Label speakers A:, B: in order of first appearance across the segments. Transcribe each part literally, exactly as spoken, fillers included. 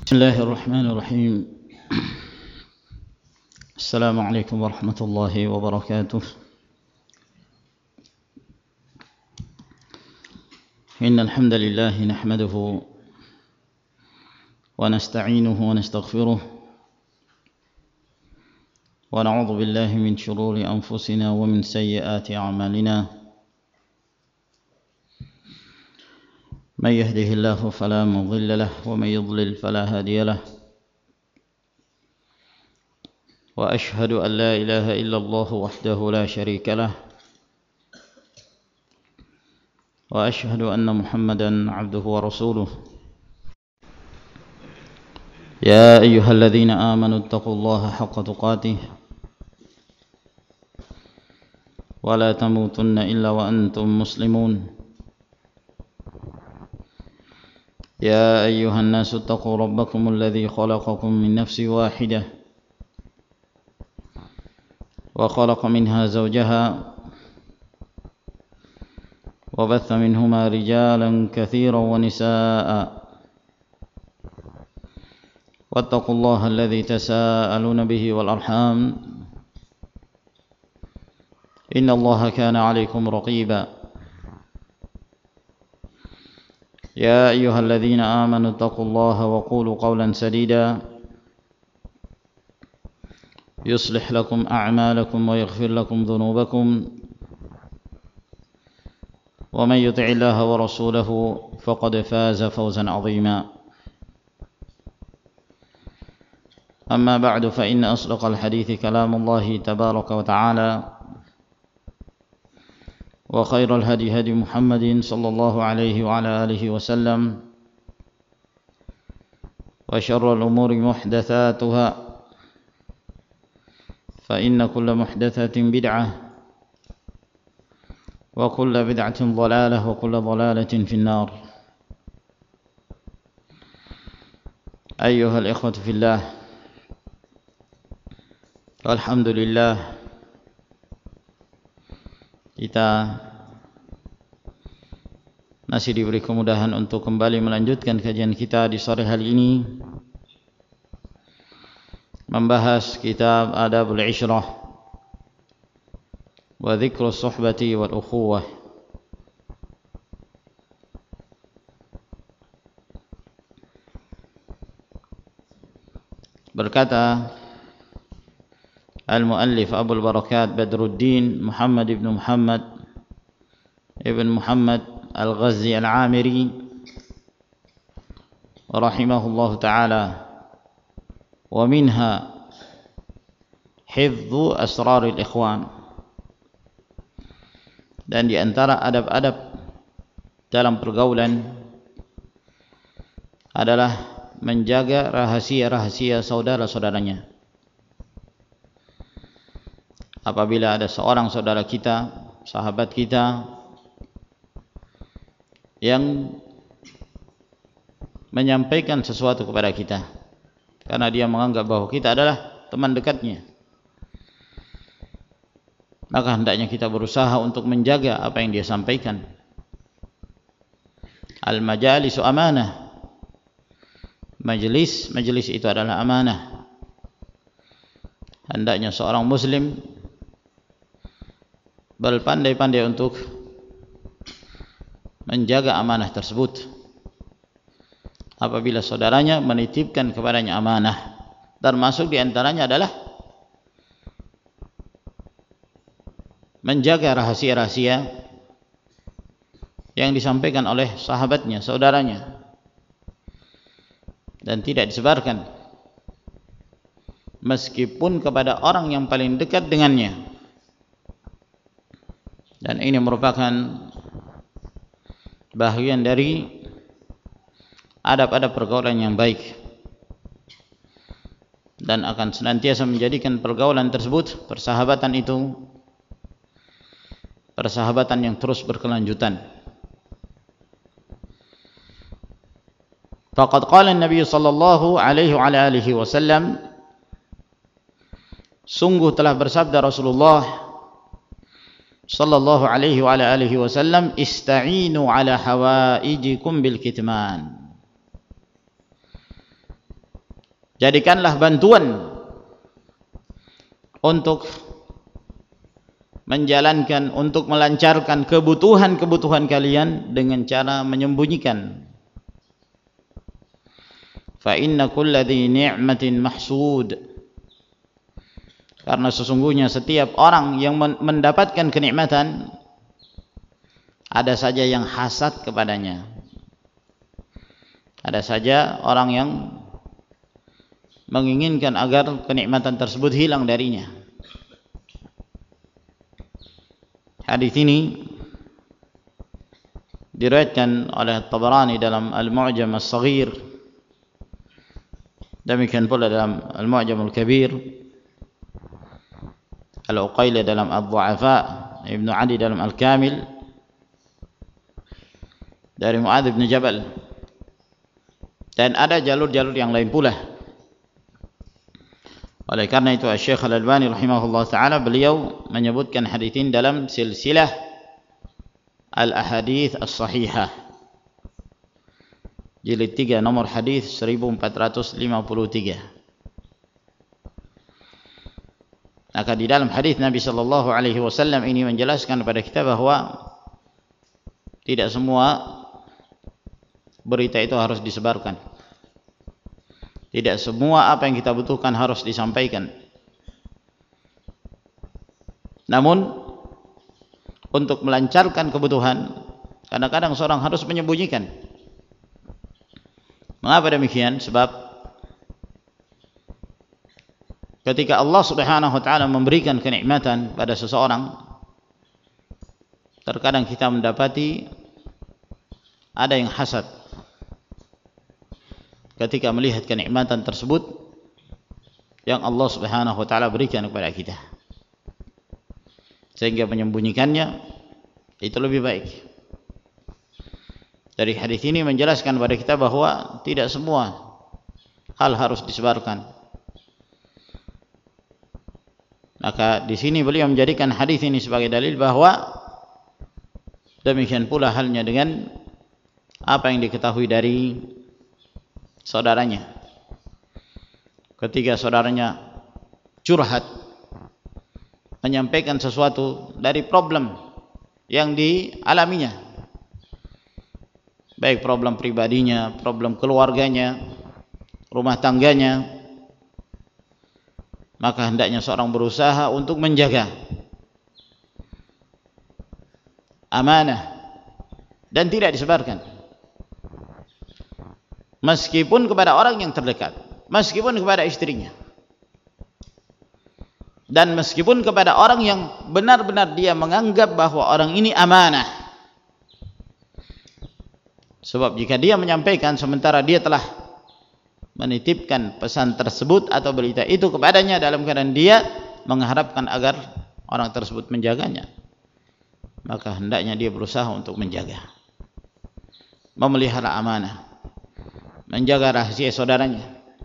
A: بسم الله الرحمن الرحيم. السلام عليكم ورحمة الله وبركاته. إن الحمد لله نحمده ونستعينه ونستغفره ونعوذ بالله من شرور أنفسنا ومن سيئات أعمالنا. من يهده الله فلا مضل له ومن يضلل فلا هادي له. وأشهد أن لا إله إلا الله وحده لا شريك له. وأشهد أن محمدا عبده ورسوله. يا أيها الذين آمنوا اتقوا الله حق تقاته ولا تموتن إلا وأنتم مسلمون. يا أيها الناس اتقوا ربكم الذي خلقكم من نفس واحدة وخلق منها زوجها وبث منهما رجالا كثيرا ونساء واتقوا الله الذي تساءلون به والأرحام إن الله كان عليكم رقيبا. يا أيها الذين آمنوا اتقوا الله وقولوا قولا سديدا يصلح لكم أعمالكم ويغفر لكم ذنوبكم ومن يطع الله ورسوله فقد فاز فوزا عظيما. أما بعد فإن أصدق الحديث كلام الله تبارك وتعالى وخير الهدي هدي محمد صلى الله عليه وعلى آله وسلم وشر الأمور محدثاتها فإن كل محدثة بدعة وكل بدعة ضلالة وكل ضلالة في النار. أيها الإخوة في الله، الحمد لله kita masih diberi kemudahan untuk kembali melanjutkan kajian kita di sore hari ini, membahas kitab Adabul Ishrah wa Dzikrus Suhbati wal Ukhuwah. Berkata Al-Muallif Abul Barakat Badruddin Muhammad ibn Muhammad ibn Muhammad Al-Ghazi Al-Amiri rahimahullahu ta'ala, wa minha hifdzu asraril ikhwan, dan di antara adab-adab dalam pergaulan adalah menjaga rahasia-rahasia saudara-saudaranya. Apabila ada seorang saudara kita, sahabat kita yang menyampaikan sesuatu kepada kita karena dia menganggap bahwa kita adalah teman dekatnya, maka hendaknya kita berusaha untuk menjaga apa yang dia sampaikan. Al-majalisu amanah, majelis majelis itu adalah amanah. Hendaknya seorang muslim berpandai-pandai untuk menjaga amanah tersebut. Apabila saudaranya menitipkan kepadanya amanah, termasuk diantaranya adalah menjaga rahasia-rahasia yang disampaikan oleh sahabatnya, saudaranya, dan tidak disebarkan meskipun kepada orang yang paling dekat dengannya. Dan ini merupakan bahagian dari adab-adab pergaulan yang baik, dan akan senantiasa menjadikan pergaulan tersebut, persahabatan itu, persahabatan yang terus berkelanjutan. Faqad qala an-nabiy sallallahu alaihi wa alihi wasallam, sungguh telah bersabda Rasulullah sallallahu alaihi wa alihi wasallam, ista'inu ala hawaijikum bil kitman. Jadikanlah bantuan untuk menjalankan, untuk melancarkan kebutuhan-kebutuhan kalian dengan cara menyembunyikan. Fa inna kulla dhi ni'matin mahsud, karena sesungguhnya setiap orang yang mendapatkan kenikmatan ada saja yang hasad kepadanya, ada saja orang yang menginginkan agar kenikmatan tersebut hilang darinya. Hadis ini diriwayatkan oleh Tabarani dalam Al-Mu'jam As-Saghir, demikian pula dalam Al-Mu'jam Al-Kabir, Al-Uqayli dalam Ad-Du'afa, Ibnu Adi dalam Al-Kamil, dari Mu'adz bin Jabal, dan ada jalur-jalur yang lain pula. Oleh karena itu Syekh Al-Albani rahimahullah ta'ala beliau menyebutkan hadits ini dalam silsilah Al-Ahadits As-Sahihah jilid tiga nomor hadis seribu empat ratus lima puluh tiga. Maka di dalam hadis Nabi sallallahu alaihi wasallam ini menjelaskan kepada kita bahwa tidak semua berita itu harus disebarkan. Tidak semua apa yang kita butuhkan harus disampaikan. Namun untuk melancarkan kebutuhan, kadang-kadang seorang harus menyembunyikan. Mengapa demikian? Sebab ketika Allah Subhanahu wa taala memberikan kenikmatan pada seseorang, terkadang kita mendapati ada yang hasad ketika melihat kenikmatan tersebut yang Allah Subhanahu wa taala berikan kepada kita, sehingga menyembunyikannya itu lebih baik. Dari hadis ini menjelaskan kepada kita bahwa tidak semua hal harus disebarkan. Maka di sini beliau menjadikan hadis ini sebagai dalil bahwa demikian pula halnya dengan apa yang diketahui dari saudaranya. Ketika saudaranya curhat, menyampaikan sesuatu dari problem yang dialaminya, baik problem pribadinya, problem keluarganya, rumah tangganya, maka hendaknya seorang berusaha untuk menjaga amanah dan tidak disebarkan, meskipun kepada orang yang terdekat, meskipun kepada istrinya, dan meskipun kepada orang yang benar-benar dia menganggap bahwa orang ini amanah. Sebab jika dia menyampaikan sementara dia telah menitipkan pesan tersebut atau berita itu kepadanya dalam keadaan dia mengharapkan agar orang tersebut menjaganya, maka hendaknya dia berusaha untuk menjaga, memelihara amanah, menjaga rahasia saudaranya.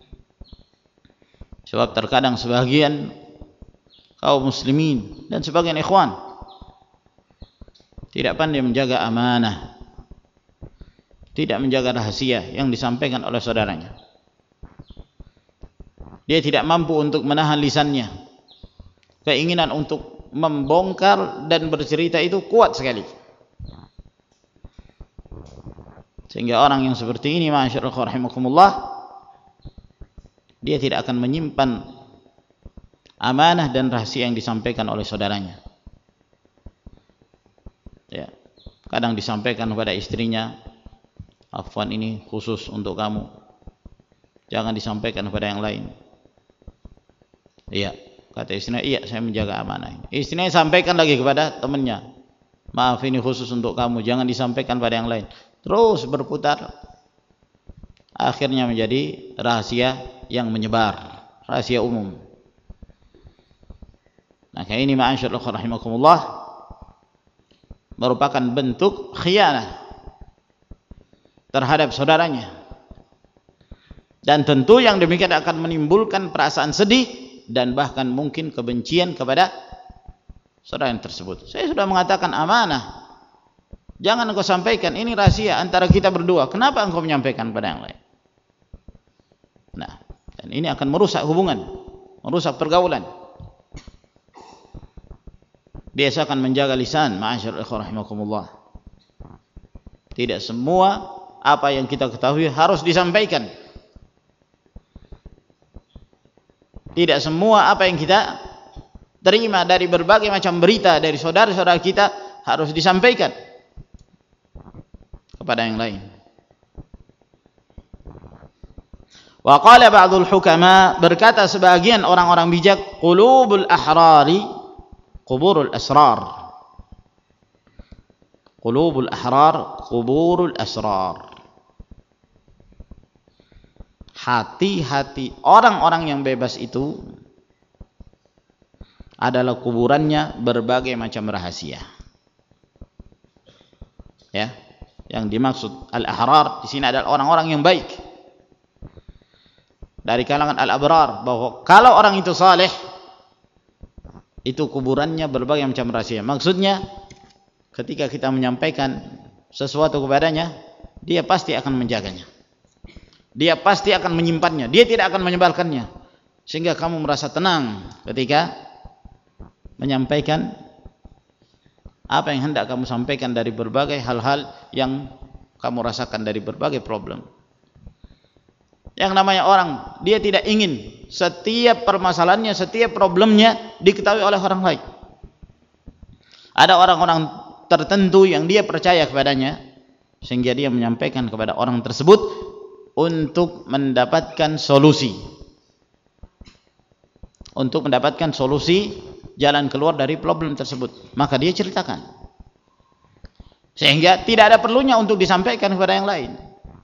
A: Sebab terkadang sebagian kaum muslimin dan sebagian ikhwan tidak pandai menjaga amanah, tidak menjaga rahasia yang disampaikan oleh saudaranya. Dia tidak mampu untuk menahan lisannya. Keinginan untuk membongkar dan bercerita itu kuat sekali, sehingga orang yang seperti ini, ma'asyiral rahimakumullah, dia tidak akan menyimpan amanah dan rahasia yang disampaikan oleh saudaranya. Ya, kadang disampaikan kepada istrinya, afwan ini khusus untuk kamu, jangan disampaikan kepada yang lain. Iya, kata istrinya, iya saya menjaga amanah. Istrinya sampaikan lagi kepada temannya, maaf ini khusus untuk kamu, jangan disampaikan pada yang lain. Terus berputar, akhirnya menjadi rahasia yang menyebar, rahasia umum. Maka ini ma'asyiral rahimakumullah merupakan bentuk khianah terhadap saudaranya, dan tentu yang demikian akan menimbulkan perasaan sedih dan bahkan mungkin kebencian kepada saudara yang tersebut. Saya sudah mengatakan amanah, jangan engkau sampaikan, ini rahasia antara kita berdua, kenapa engkau menyampaikan pada yang lain? Nah, Dan ini akan merusak hubungan, merusak pergaulan. Biasa akan menjaga lisan, ma'asyarul ikhwah rahimakumullah. Tidak semua apa yang kita ketahui harus disampaikan. Tidak semua apa yang kita terima dari berbagai macam berita dari saudara-saudara kita harus disampaikan kepada yang lain. Wa qala ba'dul hukama, berkata sebagian orang-orang bijak, qulubul ahrari quburul asrar. Qulubul ahrar quburul asrar. Hati-hati orang-orang yang bebas itu adalah kuburannya berbagai macam rahasia. Ya, yang dimaksud al-ahrar di sini adalah orang-orang yang baik dari kalangan al-abrar, bahwa kalau orang itu saleh itu kuburannya berbagai macam rahasia. Maksudnya ketika kita menyampaikan sesuatu kepadanya, dia pasti akan menjaganya. Dia pasti akan menyimpannya, dia tidak akan menyebarkannya, sehingga kamu merasa tenang ketika menyampaikan apa yang hendak kamu sampaikan dari berbagai hal-hal yang kamu rasakan dari berbagai problem. Yang namanya orang, dia tidak ingin setiap permasalahannya, setiap problemnya diketahui oleh orang lain. Ada orang-orang tertentu yang dia percaya kepadanya, sehingga dia menyampaikan kepada orang tersebut untuk mendapatkan solusi, untuk mendapatkan solusi jalan keluar dari problem tersebut. Maka dia ceritakan, sehingga tidak ada perlunya untuk disampaikan kepada yang lain.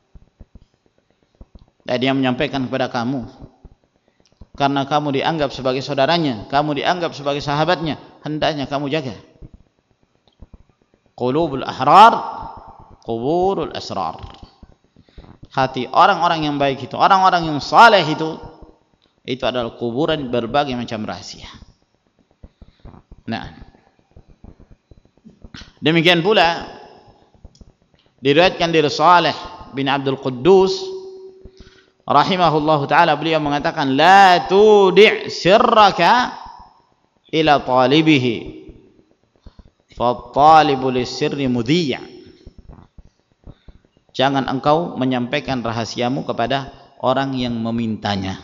A: Dan dia menyampaikan kepada kamu karena kamu dianggap sebagai saudaranya, kamu dianggap sebagai sahabatnya, hendaknya kamu jaga. Qulubul ahrar quburul asrar. Hati orang-orang yang baik itu, orang-orang yang saleh itu, itu adalah kuburan berbagai macam rahasia. Nah, demikian pula diriwayatkan dari Saleh bin Abdul Quddus rahimahullahu taala, beliau mengatakan, la tudi' sirraka ila talibihi fa talibu lis-sirri mudhi'a. Jangan engkau menyampaikan rahasiamu kepada orang yang memintanya.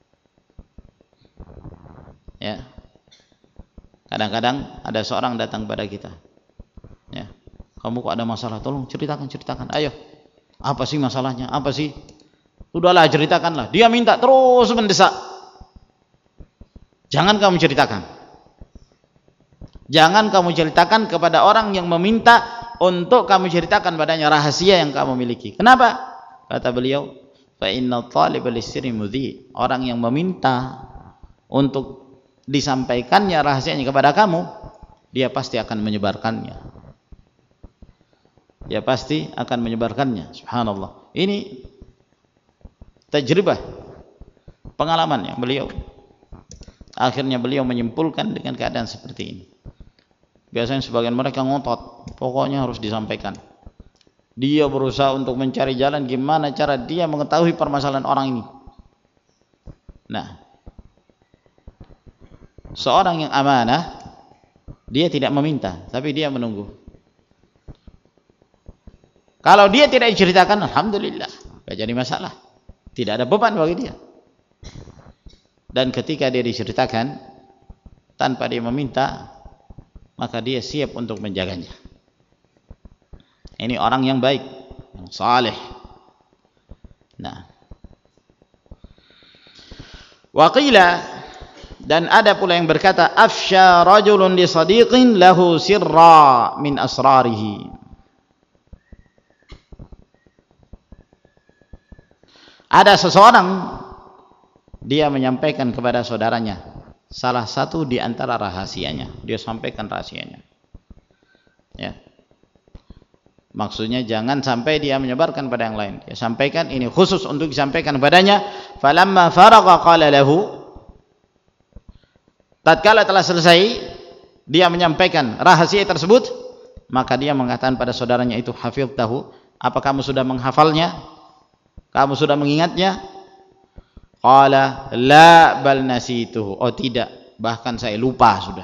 A: Ya. Kadang-kadang ada seorang datang pada kita. Ya. Kamu kok ada masalah? Tolong ceritakan, ceritakan. Ayo. Apa sih masalahnya? Apa sih? Udahlah, ceritakanlah. Dia minta terus mendesak. Jangan kamu ceritakan. Jangan kamu ceritakan kepada orang yang meminta untuk kamu ceritakan padanya rahasia yang kamu miliki. Kenapa? Kata beliau, fa inna taliba lis-sirri mudhi. Orang yang meminta untuk disampaikannya rahasianya kepada kamu, dia pasti akan menyebarkannya. Dia pasti akan menyebarkannya. Subhanallah. Ini tajribah, pengalaman yang beliau. Akhirnya beliau menyimpulkan dengan keadaan seperti ini. Biasanya sebagian mereka ngotot, pokoknya harus disampaikan. Dia berusaha untuk mencari jalan gimana cara dia mengetahui permasalahan orang ini. Nah, seorang yang amanah, dia tidak meminta, tapi dia menunggu. Kalau dia tidak diceritakan, alhamdulillah, tidak jadi masalah, tidak ada beban bagi dia. Dan ketika dia diceritakan tanpa dia meminta, maka dia siap untuk menjaganya. Ini orang yang baik, yang saleh. Nah, waqila, dan ada pula yang berkata, afsha rajulun li sadiqin lahu sirra min asrarihi. Ada seseorang, dia menyampaikan kepada saudaranya salah satu di antara rahasianya, dia sampaikan rahasianya. Ya. Maksudnya jangan sampai dia menyebarkan pada yang lain. Dia sampaikan, ini khusus untuk disampaikan padanya. Falamma faragha qala lahu. Tatkala telah selesai dia menyampaikan rahasia tersebut, maka dia mengatakan pada saudaranya itu, hafidtahu, apa kamu sudah menghafalnya? Kamu sudah mengingatnya? Qala la bal nasituhu. Oh tidak, bahkan saya lupa sudah.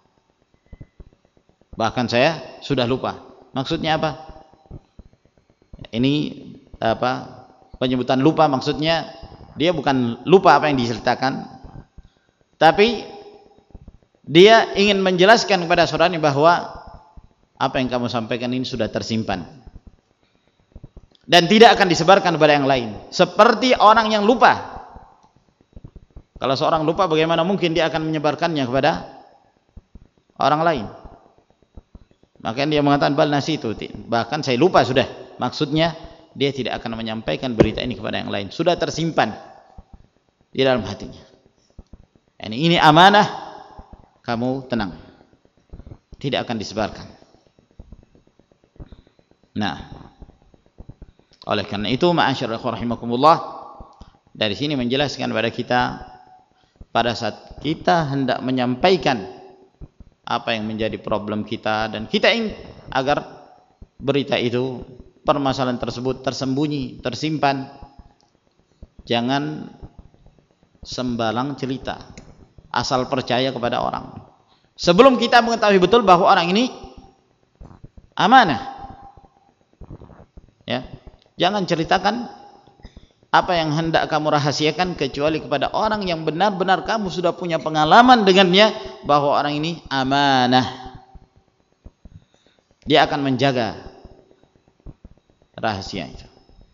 A: Bahkan saya sudah lupa. Maksudnya apa? Ini apa? Penyebutan lupa maksudnya dia bukan lupa apa yang diceritakan, tapi dia ingin menjelaskan kepada saudaranya bahwa apa yang kamu sampaikan ini sudah tersimpan dan tidak akan disebarkan kepada yang lain. Seperti orang yang lupa. Kalau seorang lupa, bagaimana mungkin dia akan menyebarkannya kepada orang lain? Maka dia mengatakan bal nasitu, bahkan saya lupa sudah. Maksudnya dia tidak akan menyampaikan berita ini kepada yang lain, sudah tersimpan di dalam hatinya. Ini, ini amanah, kamu tenang, tidak akan disebarkan. Nah, oleh karena itu, ma'asyiral ikhwah rahimakumullah, dari sini menjelaskan kepada kita, pada saat kita hendak menyampaikan apa yang menjadi problem kita, dan kita ingin agar berita itu, permasalahan tersebut tersembunyi, tersimpan, jangan sembarang cerita, asal percaya kepada orang sebelum kita mengetahui betul bahwa orang ini amanah. Ya, jangan ceritakan apa yang hendak kamu rahasiakan kecuali kepada orang yang benar-benar kamu sudah punya pengalaman dengannya bahwa orang ini amanah. Dia akan menjaga rahasia itu.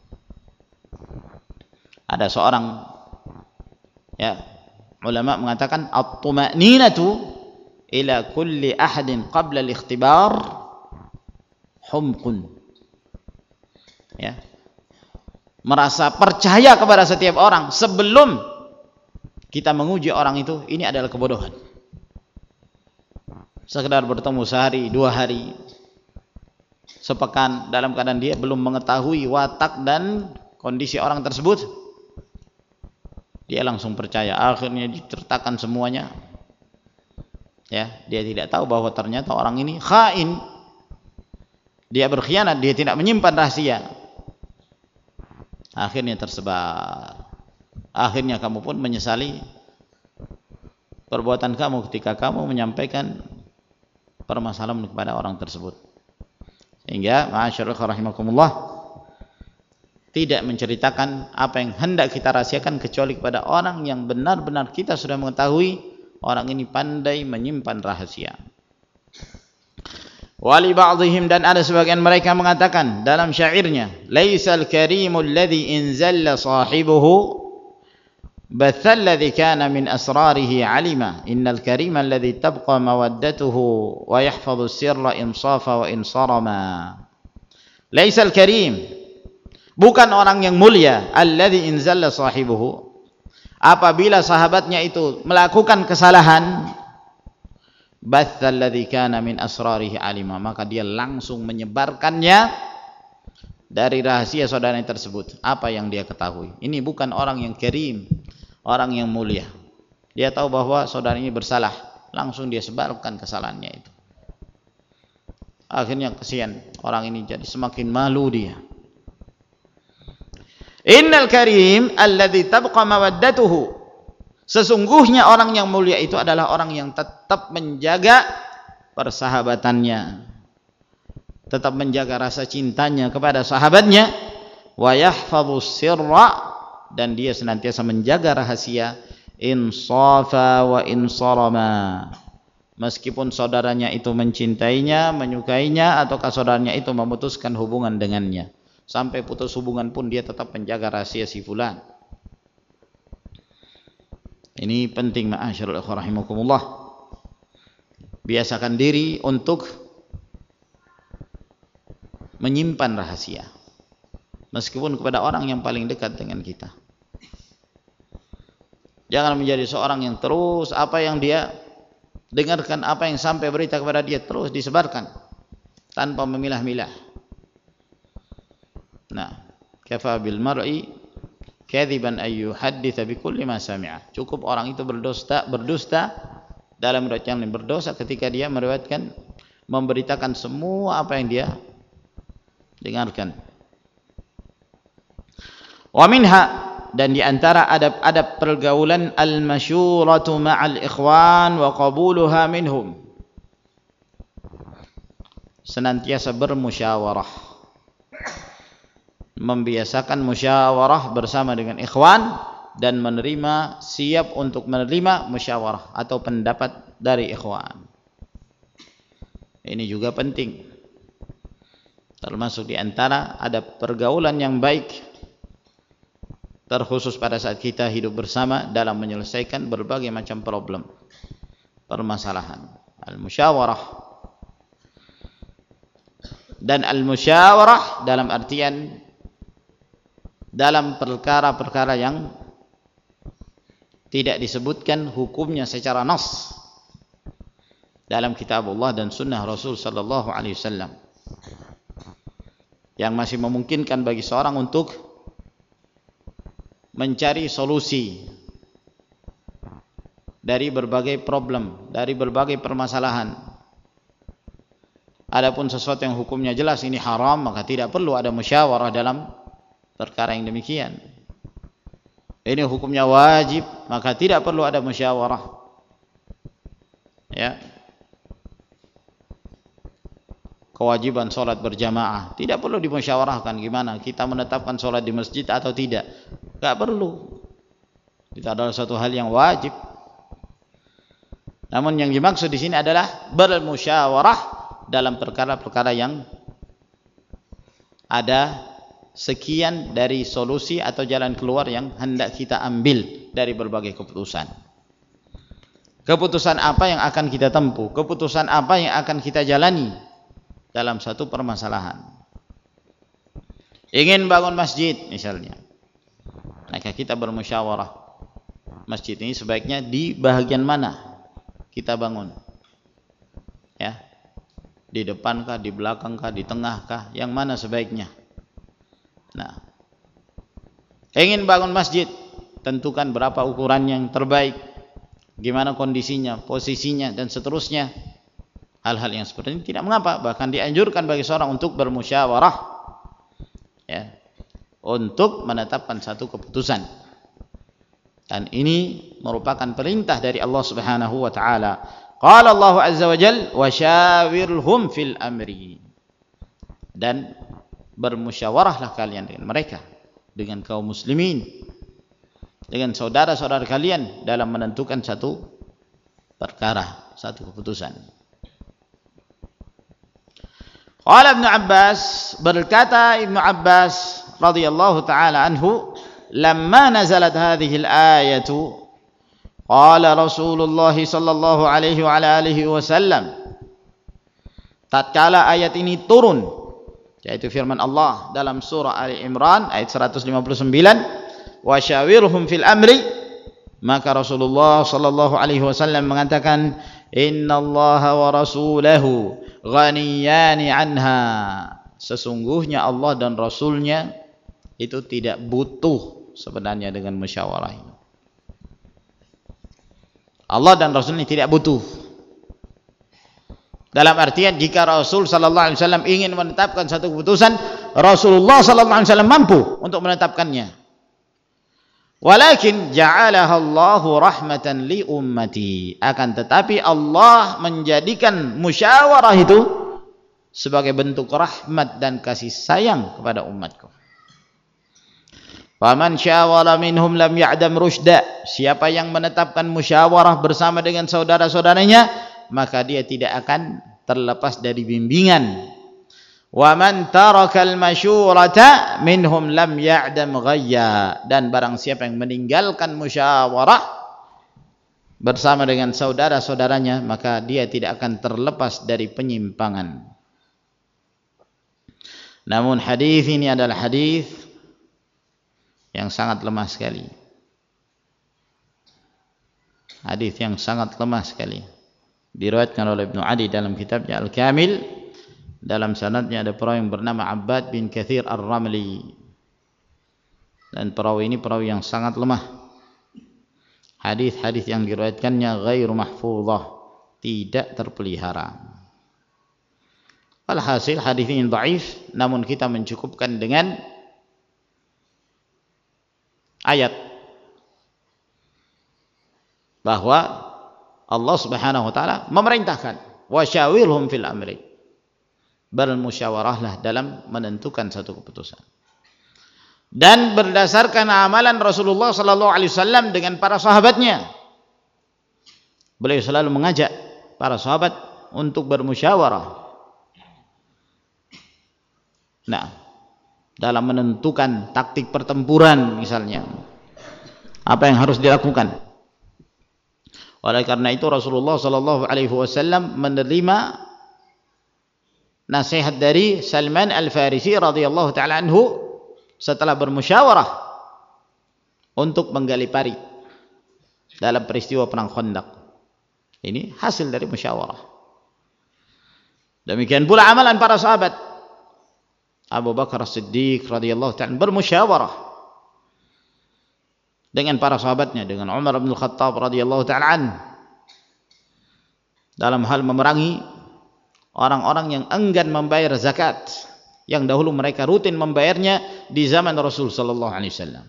A: Ada seorang ya ulama mengatakan at-tuma'ninatu ila kulli ahadin qabla al-ikhtibar humqun. Ya, merasa percaya kepada setiap orang sebelum kita menguji orang itu, ini adalah kebodohan. Sekedar bertemu sehari, dua hari, sepekan, dalam keadaan dia belum mengetahui watak dan kondisi orang tersebut, dia langsung percaya, akhirnya diceritakan semuanya. Ya, dia tidak tahu bahwa ternyata orang ini khain, dia berkhianat, dia tidak menyimpan rahasia. Akhirnya tersebar. Akhirnya kamu pun menyesali perbuatan kamu ketika kamu menyampaikan permasalahan kepada orang tersebut. Sehingga ma'asyiral rahimakumullah, tidak menceritakan apa yang hendak kita rahasiakan kecuali kepada orang yang benar-benar kita sudah mengetahui orang ini pandai menyimpan rahasia. Wali ba'dihim, dan ada sebagian mereka mengatakan dalam syairnya, laisal karimul ladzi inzalla sahibuhu bathal ladzi kana min asrarihi alima innal karima alladzi tabqa mawaddatuhu wa yahfazu sirra insafa wa insarama. Laisal karim, bukan orang yang mulia, alladzi inzalla sahibuhu, apabila sahabatnya itu melakukan kesalahan, bathal ladzi kana min asrarihi alima, maka dia langsung menyebarkannya dari rahasia saudaranya tersebut, apa yang dia ketahui. Ini bukan orang yang karim, orang yang mulia. Dia tahu bahwa saudaranya bersalah, langsung dia sebarkan kesalahannya itu. Akhirnya kesian orang ini, jadi semakin malu dia. Innal karim alladzi tabqa mawaddatuhu, sesungguhnya orang yang mulia itu adalah orang yang tetap menjaga persahabatannya, tetap menjaga rasa cintanya kepada sahabatnya, wa yahfazu sirra, dan dia senantiasa menjaga rahasia, insafa wa insarama, meskipun saudaranya itu mencintainya, menyukainya, ataukah saudaranya itu memutuskan hubungan dengannya, sampai putus hubungan pun dia tetap menjaga rahasia si fulan. Ini penting ma'asyiral ikhwah rahimakumullah. Biasakan diri untuk menyimpan rahasia, meskipun kepada orang yang paling dekat dengan kita. Jangan menjadi seorang yang terus apa yang dia dengarkan, apa yang sampai berita kepada dia terus disebarkan tanpa memilah-milah. Nah, kafa bil mar'i kadziban ay yuhadditsa bi kulli ma sami'a. Cukup orang itu berdusta, berdusta dalam riwayat yang lain, berdosa ketika dia meriwayatkan, memberitakan semua apa yang dia dengarkan. Wa minha, dan di antara adab-adab pergaulan al-masyuratu ma'al ikhwan wa qabuluha minhum, senantiasa bermusyawarah, membiasakan musyawarah bersama dengan ikhwan dan menerima, siap untuk menerima musyawarah atau pendapat dari ikhwan. Ini juga penting, termasuk di antara adab pergaulan yang baik, terkhusus pada saat kita hidup bersama dalam menyelesaikan berbagai macam problem, permasalahan. Al-musyawarah, dan al-musyawarah dalam artian dalam perkara-perkara yang tidak disebutkan hukumnya secara nas dalam kitab Allah dan sunnah Rasul sallallahu alaihi wasallam, yang masih memungkinkan bagi seorang untuk mencari solusi dari berbagai problem, dari berbagai permasalahan. Adapun sesuatu yang hukumnya jelas ini haram, maka tidak perlu ada musyawarah dalam perkara yang demikian. Ini hukumnya wajib, maka tidak perlu ada musyawarah. Ya. Kewajiban sholat berjamaah tidak perlu dimusyawarahkan gimana kita menetapkan sholat di masjid atau tidak. Tidak perlu. Itu adalah suatu hal yang wajib. Namun yang dimaksud di sini adalah bermusyawarah dalam perkara-perkara yang ada sekian dari solusi atau jalan keluar yang hendak kita ambil dari berbagai keputusan. Keputusan apa yang akan kita tempuh, keputusan apa yang akan kita jalani dalam satu permasalahan. Ingin bangun masjid misalnya, maka kita bermusyawarah, masjid ini sebaiknya di bahagian mana kita bangun, ya, di depan kah, di belakang kah, di tengah kah, yang mana sebaiknya. Nah, ingin bangun masjid, tentukan berapa ukuran yang terbaik, gimana kondisinya, posisinya, dan seterusnya. Hal-hal yang seperti ini tidak mengapa, bahkan dianjurkan bagi seorang untuk bermusyawarah, ya, untuk menetapkan satu keputusan. Dan ini merupakan perintah dari Allah Subhanahu wa taala. Qala Allah Azza wa Jalla wa syawirhum fil amri, dan bermusyawarahlah kalian dengan mereka, dengan kaum muslimin, dengan saudara-saudara kalian dalam menentukan satu perkara, satu keputusan. Qala Ibnu Abbas, berkata Ibnu Abbas radhiyallahu taala anhu, lamma nazalat hadhihi al-ayatu qala Rasulullah sallallahu alaihi wa alihi wasallam, tatkala ayat ini turun, yaitu firman Allah dalam surah Ali Imran ayat seratus lima puluh sembilan, wa syawirhum fil amri, maka Rasulullah sallallahu alaihi wasallam mengatakan, innallaha wa rasulahu ghaniyani anha, sesungguhnya Allah dan Rasulnya itu tidak butuh sebenarnya dengan musyawarah ini. Allah dan Rasulnya tidak butuh. Dalam artian jika Rasul sallallahu alaihi wasallam ingin menetapkan satu keputusan, Rasulullah sallallahu alaihi wasallam mampu untuk menetapkannya. Walakin ja'alaha Allahu rahmatan li ummati, akan tetapi Allah menjadikan musyawarah itu sebagai bentuk rahmat dan kasih sayang kepada umatku. Faman syawara minhum lam ya'dam rusyda, siapa yang menetapkan musyawarah bersama dengan saudara-saudaranya, maka dia tidak akan terlepas dari bimbingan. Wa man tarakal masyurata minhum lam ya'dam ghayya, dan barang siapa yang meninggalkan musyawarah bersama dengan saudara-saudaranya, maka dia tidak akan terlepas dari penyimpangan. Namun hadis ini adalah hadis yang sangat lemah sekali. Hadis yang sangat lemah sekali. Diriwayatkan oleh Ibnu Adi dalam kitabnya Al-Kamil. Dalam sanadnya ada perawi yang bernama Abbad bin Katsir Ar-Ramli. Dan perawi ini perawi yang sangat lemah. Hadis-hadis yang diriwayatkannya ghairu mahfuzah, tidak terpelihara. Alhasil hadis ini dhaif, namun kita mencukupkan dengan ayat bahwa Allah Subhanahu wa taala memerintahkan wasyawirhum fil amri, bermusyawarahlah dalam menentukan satu keputusan. Dan berdasarkan amalan Rasulullah sallallahu alaihi wasallam dengan para sahabatnya, beliau selalu mengajak para sahabat untuk bermusyawarah. Nah, dalam menentukan taktik pertempuran misalnya, apa yang harus dilakukan. Oleh karena itu Rasulullah sallallahu alaihi wasallam menerima nasihat dari Salman Al-Farisi radhiyallahu taala anhu setelah bermusyawarah untuk menggali parit dalam peristiwa perang Khandaq. Ini hasil dari musyawarah. Demikian pula amalan para sahabat. Abu Bakar As-Siddiq radhiyallahu taala bermusyawarah dengan para sahabatnya, dengan Umar bin Khattab radhiyallahu taala an, dalam hal memerangi orang-orang yang enggan membayar zakat yang dahulu mereka rutin membayarnya di zaman Rasul sallallahu alaihi wasallam.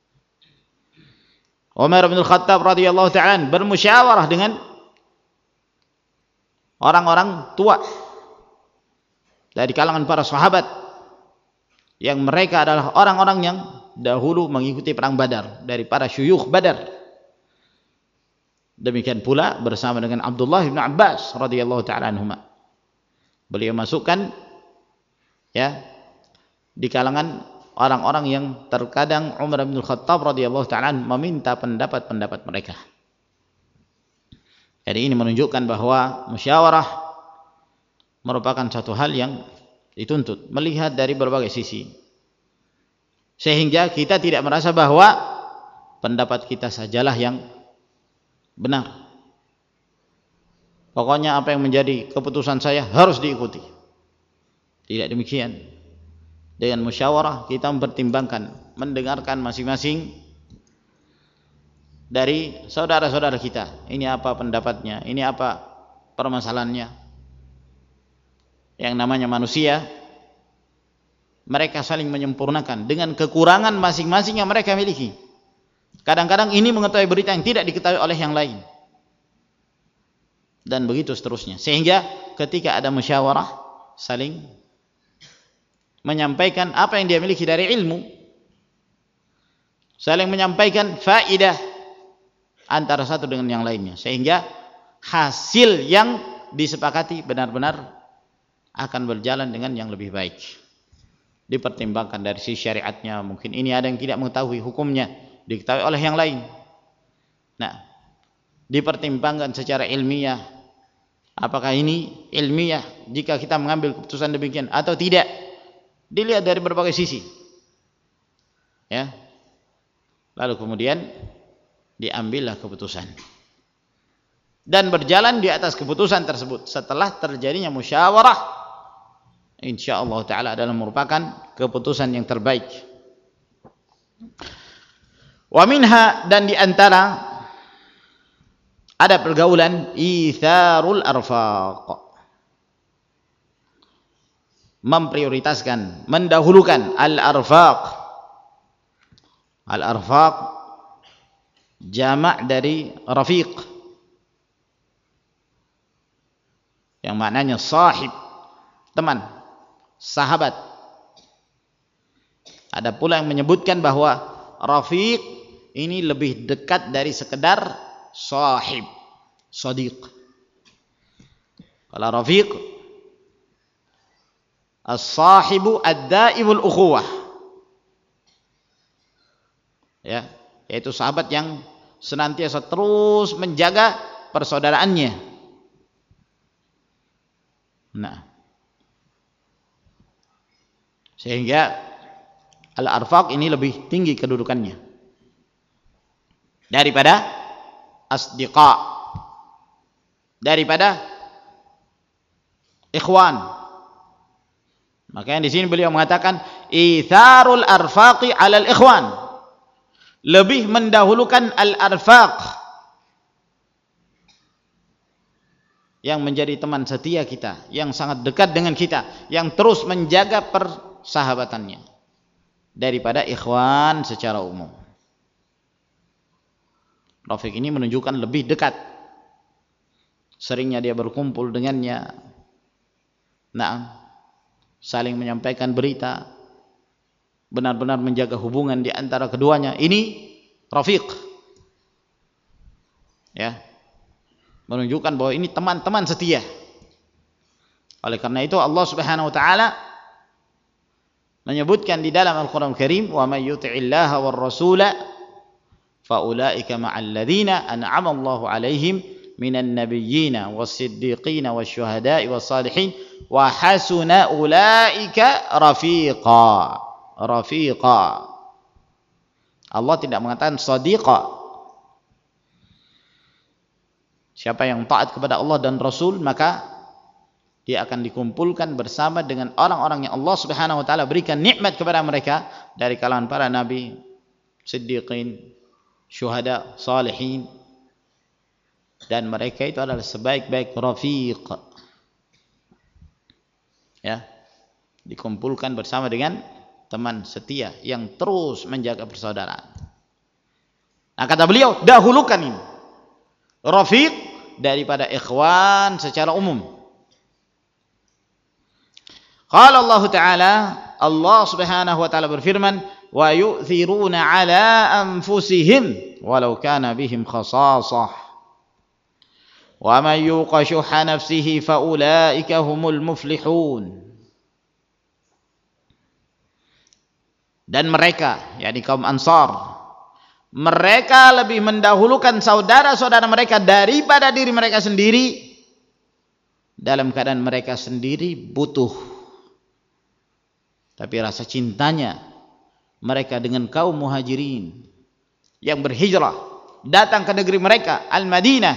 A: Umar bin Khattab radhiyallahu taala an bermusyawarah dengan orang-orang tua dari kalangan para sahabat yang mereka adalah orang-orang yang dahulu mengikuti perang Badar, dari para syuyukh Badar. Demikian pula bersama dengan Abdullah bin Abbas radhiyallahu taala anhuma. Beliau masukkan ya di kalangan orang-orang yang terkadang Umar bin Khattab radhiyallahu taala meminta pendapat-pendapat mereka. Jadi ini menunjukkan bahwa musyawarah merupakan satu hal yang dituntut, melihat dari berbagai sisi, sehingga kita tidak merasa bahwa pendapat kita sajalah yang benar. Pokoknya apa yang menjadi keputusan saya harus diikuti. Tidak demikian. Dengan musyawarah kita mempertimbangkan, mendengarkan masing-masing dari saudara-saudara kita. Ini apa pendapatnya, ini apa permasalahannya. Yang namanya manusia, mereka saling menyempurnakan dengan kekurangan masing-masing yang mereka miliki. Kadang-kadang ini mengetahui berita yang tidak diketahui oleh yang lain, dan begitu seterusnya. Sehingga ketika ada musyawarah, saling menyampaikan apa yang dia miliki dari ilmu, saling menyampaikan faidah antara satu dengan yang lainnya, sehingga hasil yang disepakati benar-benar akan berjalan dengan yang lebih baik. Dipertimbangkan dari sisi syariatnya, mungkin ini ada yang tidak mengetahui hukumnya, diketahui oleh yang lain. Nah, dipertimbangkan secara ilmiah, apakah ini ilmiah jika kita mengambil keputusan demikian atau tidak, dilihat dari berbagai sisi, ya. Lalu kemudian diambillah keputusan dan berjalan di atas keputusan tersebut setelah terjadinya musyawarah. Insyaallah taala adalah merupakan keputusan yang terbaik. Wa minha, dan di antara ada pergaulan itharul arfaq, memprioritaskan, mendahulukan al-arfaq. Al-arfaq jamak dari rafiq, yang maknanya sahib, teman, sahabat. Ada pula yang menyebutkan bahwa rafiq ini lebih dekat dari sekedar sahib, sadiq. Kalau rafiq, as-sahibu ad-daimul ukhuwah, ya, yaitu sahabat yang senantiasa terus menjaga persaudaraannya. Nah, sehingga al-arfaq ini lebih tinggi kedudukannya daripada asdiqa, daripada ikhwan. Makanya di sini beliau mengatakan itharul arfaqi 'alal ikhwan, lebih mendahulukan al-arfaq yang menjadi teman setia kita, yang sangat dekat dengan kita, yang terus menjaga persahabatannya, daripada ikhwan secara umum. Rafiq ini menunjukkan lebih dekat, seringnya dia berkumpul dengannya, nah, saling menyampaikan berita, benar-benar menjaga hubungan di antara keduanya. Ini Rafiq, ya, menunjukkan bahwa ini teman-teman setia. Oleh karena itu Allah Subhanahu wa taala menyebutkan di dalam Al-Qur'an Al-Karim, "Wa may yuti'illaha war rasula fa ulaika ma'al ladzina an'ama Allahu 'alaihim minan nabiyyina was-siddiqina wasyuhada'i was-salihin wa hasuna ulaika rafiqa." Rafiqa. Allah tidak mengatakan sadiqa. Siapa yang taat kepada Allah dan Rasul, maka dia akan dikumpulkan bersama dengan orang-orang yang Allah Subhanahu wa taala berikan nikmat kepada mereka dari kalangan para nabi, siddiqin, syuhada, salihin, dan mereka itu adalah sebaik-baik rafiq. Ya, dikumpulkan bersama dengan teman setia yang terus menjaga persaudaraan. Nah, kata beliau, dahulukan ini rafiq daripada ikhwan secara umum. Qala Allah Ta'ala, Allah Subhanahu wa taala berfirman, wa yu'thiruna 'ala anfusihim walau kana bihim khasasah wa man yuqa shuhha nafsihi fa ulaika humul muflihun. Dan mereka, yakni kaum Ansar, mereka lebih mendahulukan saudara-saudara mereka daripada diri mereka sendiri dalam keadaan mereka sendiri butuh. Tapi rasa cintanya mereka dengan kaum muhajirin yang berhijrah datang ke negeri mereka Al-Madinah,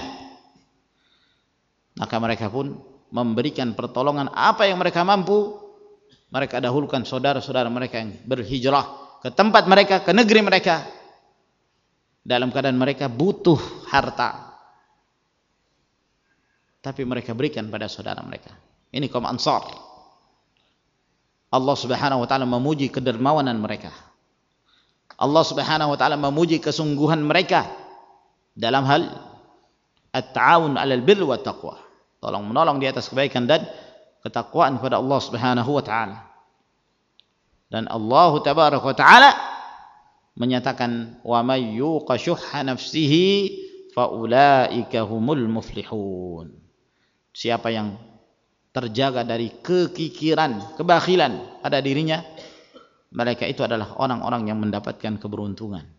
A: maka mereka pun memberikan pertolongan apa yang mereka mampu. Mereka dahulukan saudara-saudara mereka yang berhijrah ke tempat mereka, ke negeri mereka, dalam keadaan mereka butuh harta, tapi mereka berikan pada saudara mereka. Ini kaum Ansar. Allah Subhanahu wa taala memuji kedermawanan mereka. Allah Subhanahu wa taala memuji kesungguhan mereka dalam hal at-ta'awun 'alal birri wat taqwa, tolong menolong di atas kebaikan dan ketakwaan kepada Allah Subhanahu wa taala. Dan Allah tabaraka wa taala menyatakan, wa may yuqa shuhha nafsihi fa ulaika humul muflihun. Siapa yang terjaga dari kekikiran, kebakhilan pada dirinya, mereka itu adalah orang-orang yang mendapatkan keberuntungan.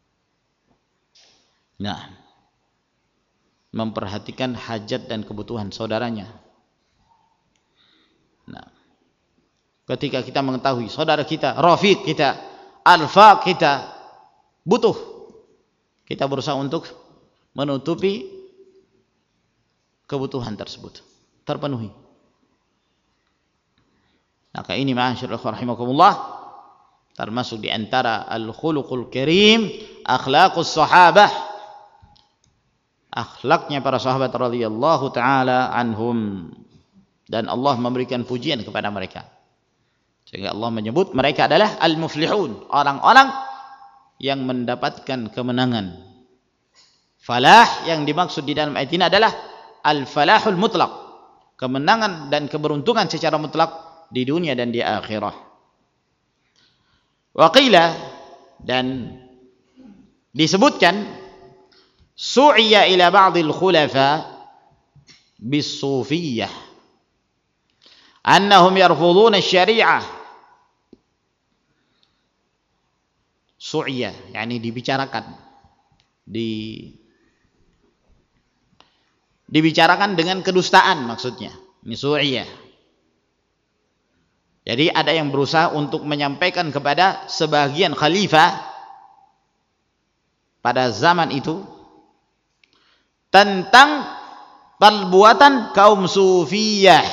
A: Nah, memperhatikan hajat dan kebutuhan saudaranya. Nah, ketika kita mengetahui saudara kita, rafiq kita, alfaq kita butuh, kita berusaha untuk menutupi kebutuhan tersebut terpenuhi. Maka ini ma'asyiral ikhwan rahimakumullah termasuk di antara al-khuluqul karim, akhlaqus sahabah, akhlaknya para sahabat radhiyallahu taala anhum, dan Allah memberikan pujian kepada mereka sehingga Allah menyebut mereka adalah al-muflihun, orang-orang yang mendapatkan kemenangan. Falah yang dimaksud di dalam ayat ini adalah al-falahul mutlaq, kemenangan dan keberuntungan secara mutlak di dunia dan di akhirah. Waqila, dan disebutkan, su'iya ila ba'dil khulafa bis-sufiyyah annahum yarfuduna syari'ah. Su'iya yakni dibicarakan, di dibicarakan dengan kedustaan maksudnya. Ini su'iya. Jadi ada yang berusaha untuk menyampaikan kepada sebagian khalifah pada zaman itu tentang perbuatan kaum sufiyah.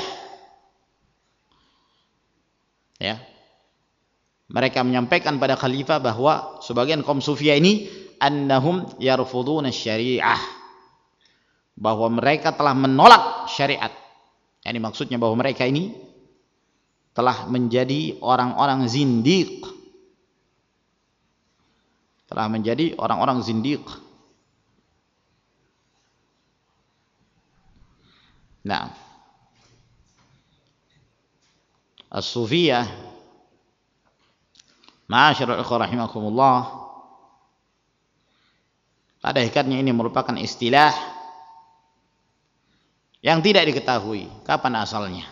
A: Ya. Mereka menyampaikan pada khalifah bahwa sebagian kaum sufiyah ini annahum yarfuduna syariah, bahwa mereka telah menolak syariat. Yani maksudnya bahwa mereka ini telah menjadi orang-orang zindiq, telah menjadi orang-orang zindiq. Nah, as-sufiyah, ma'asyiral ikhwah rahimakumullah, pada hakikatnya ini merupakan istilah yang tidak diketahui kapan asalnya.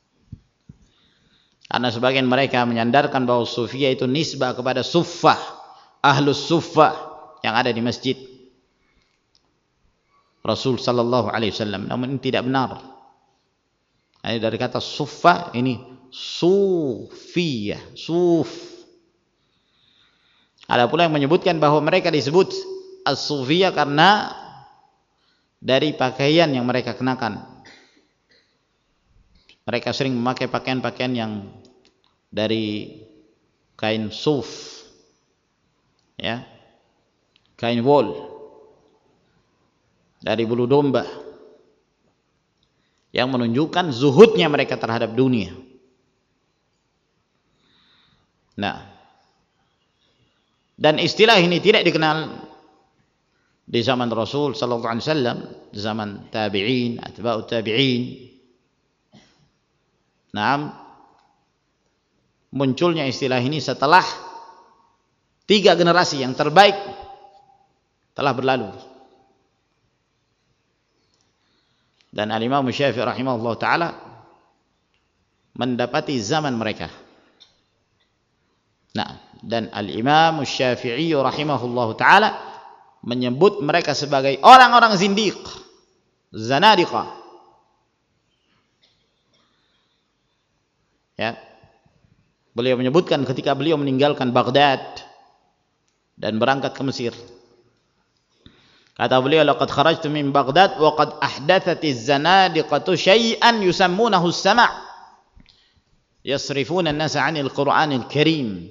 A: Karena sebagian mereka menyandarkan bahwa sufiyah itu nisbah kepada suffah, ahlus suffah yang ada di masjid Rasul sallallahu alaihi wasallam. Namun ini tidak benar. Ini dari kata suffah, ini sufiyah, suf. Ada pula yang menyebutkan bahwa mereka disebut as-sufiyah karena dari pakaian yang mereka kenakan. Mereka sering memakai pakaian-pakaian yang dari kain suf, ya, kain wol, dari bulu domba, yang menunjukkan zuhudnya mereka terhadap dunia. Nah, dan istilah ini tidak dikenal di zaman Rasul sallallahu alaihi wasallam, di zaman tabi'in, atba'ut tabi'in. Nah, munculnya istilah ini setelah tiga generasi yang terbaik telah berlalu. Dan Al-Imam Syafi'i rahimahullah ta'ala mendapati zaman mereka. Nah, dan Al-Imam Syafi'i rahimahullah ta'ala menyebut mereka sebagai orang-orang zindiq, zanadiqah. Ya. Beliau menyebutkan ketika beliau meninggalkan Baghdad dan berangkat ke Mesir. Kata beliau, laqad kharajtu min Baghdad wa qad ahdatsatiz zanadiqatu syai'an yusammunahu as-sama'. Yasrifuna an-nasa 'anil Qur'anil Karim.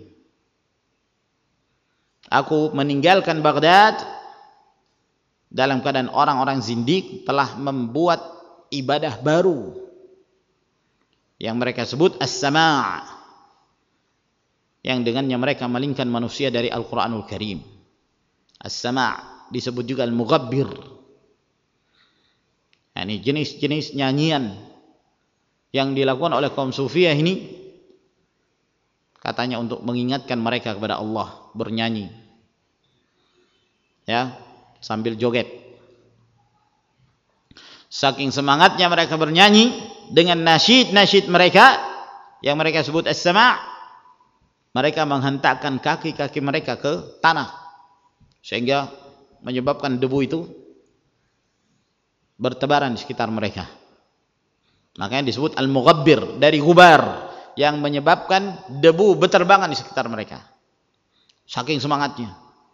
A: Aku meninggalkan Baghdad dalam keadaan orang-orang zindik telah membuat ibadah baru yang mereka sebut as-sama', yang dengannya mereka malingkan manusia dari Al-Quranul Karim. As-sama' disebut juga al-mughabbir. Ini jenis-jenis nyanyian yang dilakukan oleh kaum sufiyah ini, katanya untuk mengingatkan mereka kepada Allah, bernyanyi, ya, sambil joget. Saking semangatnya mereka bernyanyi dengan nasyid-nasyid mereka yang mereka sebut as-sama', mereka menghentakkan kaki-kaki mereka ke tanah sehingga menyebabkan debu itu bertebaran di sekitar mereka. Makanya disebut al-mughabbir, dari gubar, yang menyebabkan debu berterbangan di sekitar mereka saking semangatnya.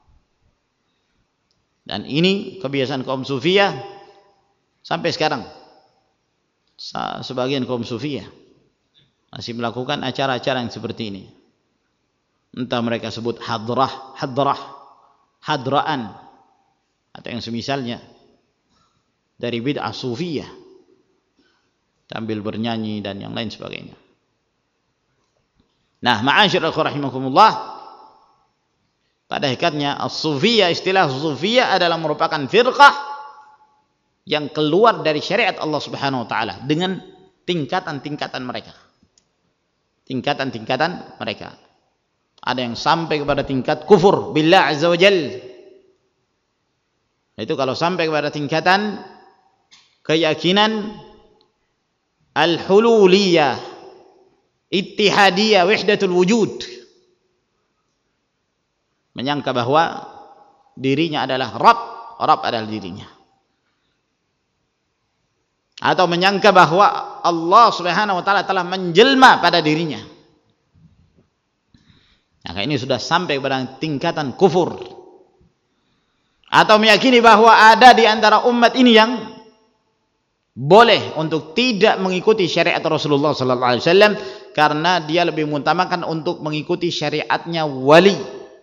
A: Dan ini kebiasaan kaum sufiyah sampai sekarang. Sebagian kaum sufiyah masih melakukan acara-acara yang seperti ini. Entah mereka sebut hadrah, hadrah, hadraan, atau yang semisalnya dari bid'ah sufiyah, sambil bernyanyi dan yang lain sebagainya. Nah, ma'asyiral rahimakumullah, pada hakikatnya as-sufiyah, istilah sufiyah adalah merupakan firqah yang keluar dari syariat Allah Subhanahu wa taala dengan tingkatan-tingkatan mereka. Tingkatan-tingkatan mereka. Ada yang sampai kepada tingkat kufur billah azza wa jalla. Itu kalau sampai kepada tingkatan keyakinan al-hululiyah, ittihadiyah, wahdatul wujud. Menyangka bahwa dirinya adalah Rabb, Rabb adalah dirinya. Atau menyangka bahwa Allah Subhanahu wa taala telah menjelma pada dirinya. Maka ini sudah sampai pada tingkatan kufur. Atau meyakini bahwa ada di antara umat ini yang boleh untuk tidak mengikuti syariat Rasulullah sallallahu alaihi wasallam karena dia lebih mengutamakan untuk mengikuti syariatnya wali.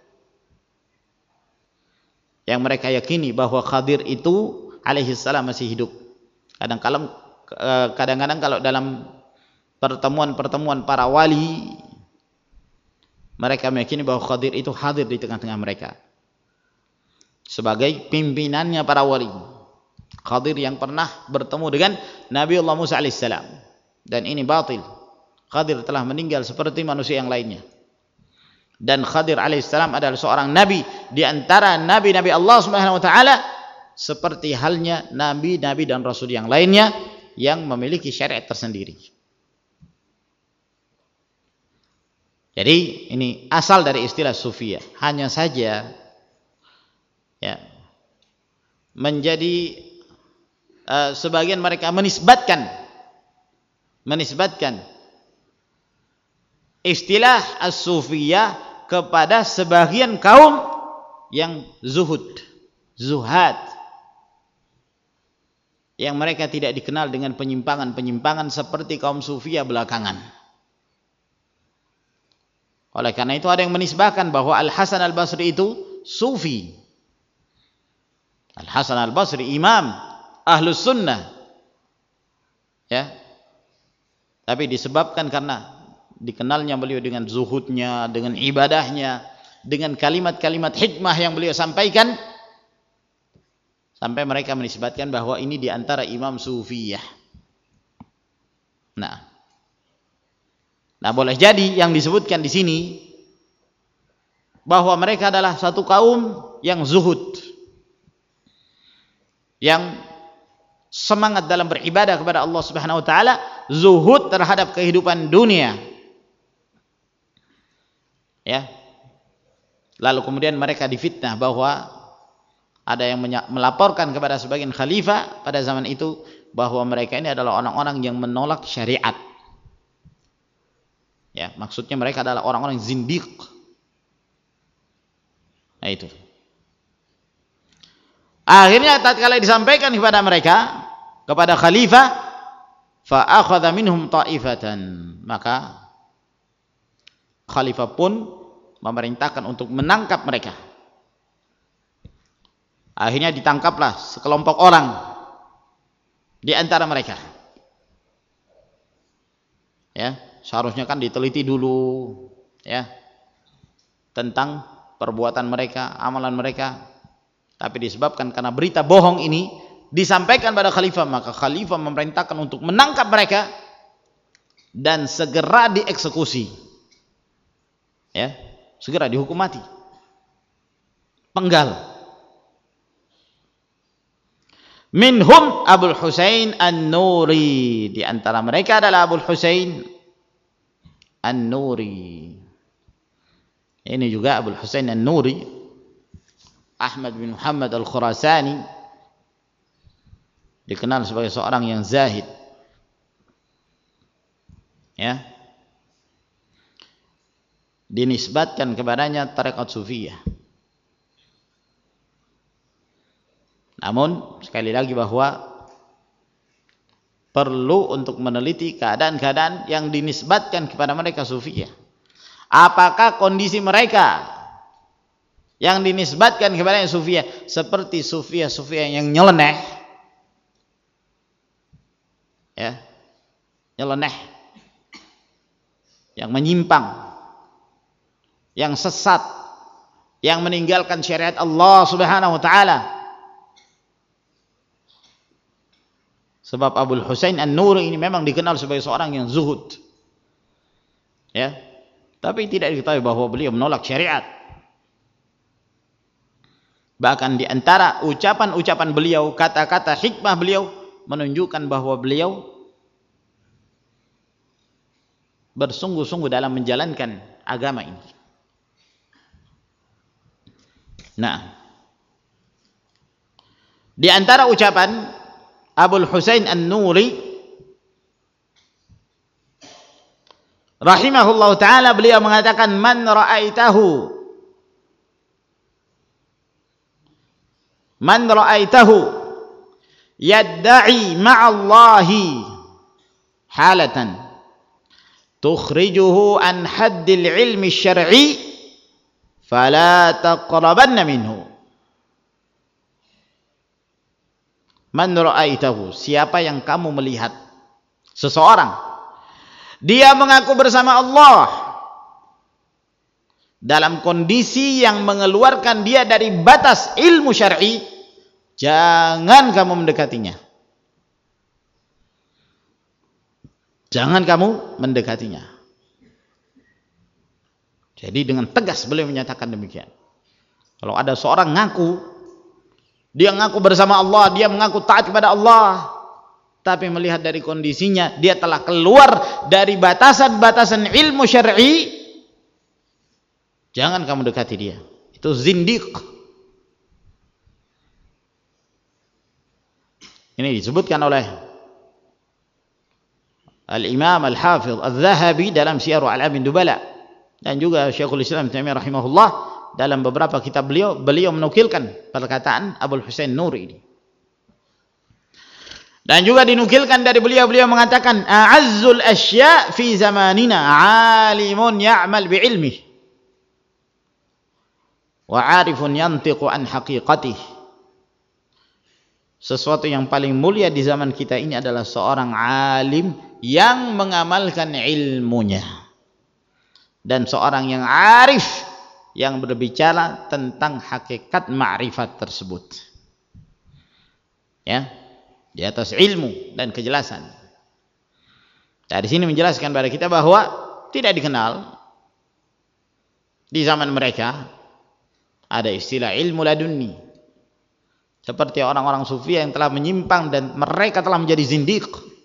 A: Yang mereka yakini bahwa Khadir itu alaihi salam masih hidup. Kadang-kadang kadang-kadang kalau dalam pertemuan-pertemuan para wali, mereka meyakini bahwa Khadir itu hadir di tengah-tengah mereka sebagai pimpinannya para wali. Khadir yang pernah bertemu dengan Nabi Allah Musa alaihissalam, dan ini batil. Khadir telah meninggal seperti manusia yang lainnya, dan Khadir alaihissalam adalah seorang nabi di antara nabi-nabi Allah Subhanahu wa taala, seperti halnya nabi-nabi dan rasul yang lainnya yang memiliki syariat tersendiri. Jadi ini asal dari istilah sufiyah. Hanya saja ya, menjadi uh, sebagian mereka menisbatkan menisbatkan istilah as-sufiyah kepada sebagian kaum yang zuhud, zuhad, yang mereka tidak dikenal dengan penyimpangan-penyimpangan seperti kaum sufiyah belakangan. Oleh karena itu ada yang menisbahkan bahwa Al-Hasan Al-Basri itu sufi. Al-Hasan Al-Basri imam Ahlus Sunnah, ya. Tapi disebabkan karena dikenalnya beliau dengan zuhudnya, dengan ibadahnya, dengan kalimat-kalimat hikmah yang beliau sampaikan, sampai mereka menisbatkan bahwa ini diantara imam sufiyah. Nah, nah boleh jadi yang disebutkan di sini bahwa mereka adalah satu kaum yang zuhud, yang semangat dalam beribadah kepada Allah Subhanahu wa taala, zuhud terhadap kehidupan dunia. Ya. Lalu kemudian mereka difitnah bahwa ada yang melaporkan kepada sebagian khalifah pada zaman itu bahwa mereka ini adalah orang-orang yang menolak syariat. Ya, maksudnya mereka adalah orang-orang zindiq. Nah itu. Akhirnya tatkala disampaikan kepada mereka, kepada khalifah, fa akhadha minhum ta'ifatan, maka khalifah pun memerintahkan untuk menangkap mereka. Akhirnya ditangkaplah sekelompok orang di antara mereka. Ya, seharusnya kan diteliti dulu ya tentang perbuatan mereka, amalan mereka. Tapi disebabkan karena berita bohong ini disampaikan pada khalifah, maka khalifah memerintahkan untuk menangkap mereka dan segera dieksekusi. Ya, segera dihukum mati. Penggal. Minhum Abul Husain An-Nuri, di antara mereka adalah Abul Husain An-Nuri. Ini juga Abul Husain An-Nuri, Ahmad bin Muhammad Al-Khurasani, dikenal sebagai seorang yang zahid. Ya. Dinisbatkan kepadanya tarekat sufiyah. Namun sekali lagi bahwa perlu untuk meneliti keadaan-keadaan yang dinisbatkan kepada mereka sufiyah. Apakah kondisi mereka yang dinisbatkan kepada sufiyah seperti sufiyah-sufiyah yang nyeleneh, ya, nyeleneh, yang menyimpang, yang sesat, yang meninggalkan syariat Allah Subhanahu wa taala. Sebab Abul Husain An-Nuri ini memang dikenal sebagai seorang yang zuhud, ya, tapi tidak diketahui bahwa beliau menolak syariat. Bahkan di antara ucapan-ucapan beliau, kata-kata hikmah beliau menunjukkan bahwa beliau bersungguh-sungguh dalam menjalankan agama ini. Nah, di antara ucapan Abul Husain An-Nuri rahimahullah ta'ala, beliau mengatakan, man ra'aitahu Man ra'aitahu yadda'i ma'allahi halatan tukhrijuhu an haddil ilmi syar'i fala taqrabanna minhu. Man ra'aitahu, siapa yang kamu melihat seseorang dia mengaku bersama Allah dalam kondisi yang mengeluarkan dia dari batas ilmu syar'i, jangan kamu mendekatinya. Jangan kamu mendekatinya. Jadi dengan tegas beliau menyatakan demikian. Kalau ada seorang ngaku, dia ngaku bersama Allah, dia mengaku taat kepada Allah, tapi melihat dari kondisinya dia telah keluar dari batasan-batasan ilmu syar'i, jangan kamu dekati dia. Itu zindiq. Ini disebutkan oleh Al-Imam Al-Hafidh Al-Zahabi dalam Syiar A'lamin Nubala, dan juga Syekhul Islam Ibnu Taimiyah rahimahullah dalam beberapa kitab beliau, beliau menukilkan perkataan Abul Husain Nuri ini. Dan juga dinukilkan dari beliau, beliau mengatakan, a'azzul asya' fi zamanina 'alimun ya'mal bi'ilmih wa 'arifun yantiqu an haqiqatih. Sesuatu yang paling mulia di zaman kita ini adalah seorang alim yang mengamalkan ilmunya, dan seorang yang arif yang berbicara tentang hakikat ma'rifat tersebut, ya, di atas ilmu dan kejelasan. Dari sini menjelaskan kepada kita bahwa tidak dikenal di zaman mereka ada istilah ilmu laduni, seperti orang-orang sufi yang telah menyimpang dan mereka telah menjadi zindiq.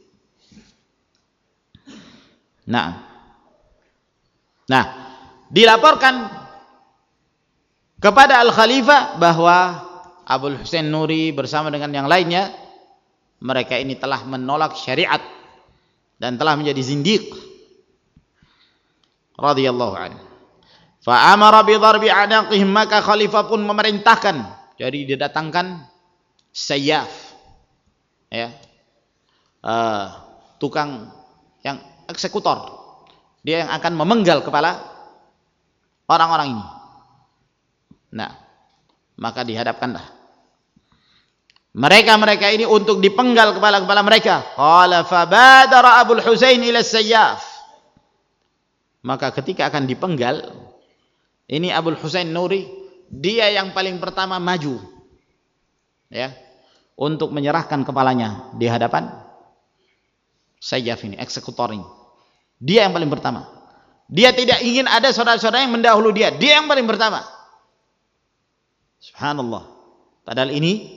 A: Nah, nah, dilaporkan kepada Al-Khalifah bahwa Abul Husain Nuri bersama dengan yang lainnya, mereka ini telah menolak syariat dan telah menjadi zindiq radhiyallahu anhu. Fa amara bi dharbi anaqihim, maka khalifah pun memerintahkan, jadi didatangkan sayyaf, ya, uh, tukang yang eksekutor, dia yang akan memenggal kepala orang-orang ini. Nah, maka dihadapkanlah mereka-mereka ini untuk dipenggal kepala-kepala mereka. Qala fabadara Abul Husain ila sayyaf, maka ketika akan dipenggal ini Abul Husain Nuri, dia yang paling pertama maju, ya, untuk menyerahkan kepalanya di hadapan sayyaf ini, eksekutor ini. Dia yang paling pertama. Dia tidak ingin ada saudara-saudara yang mendahului dia. Dia yang paling pertama. Subhanallah. Padahal ini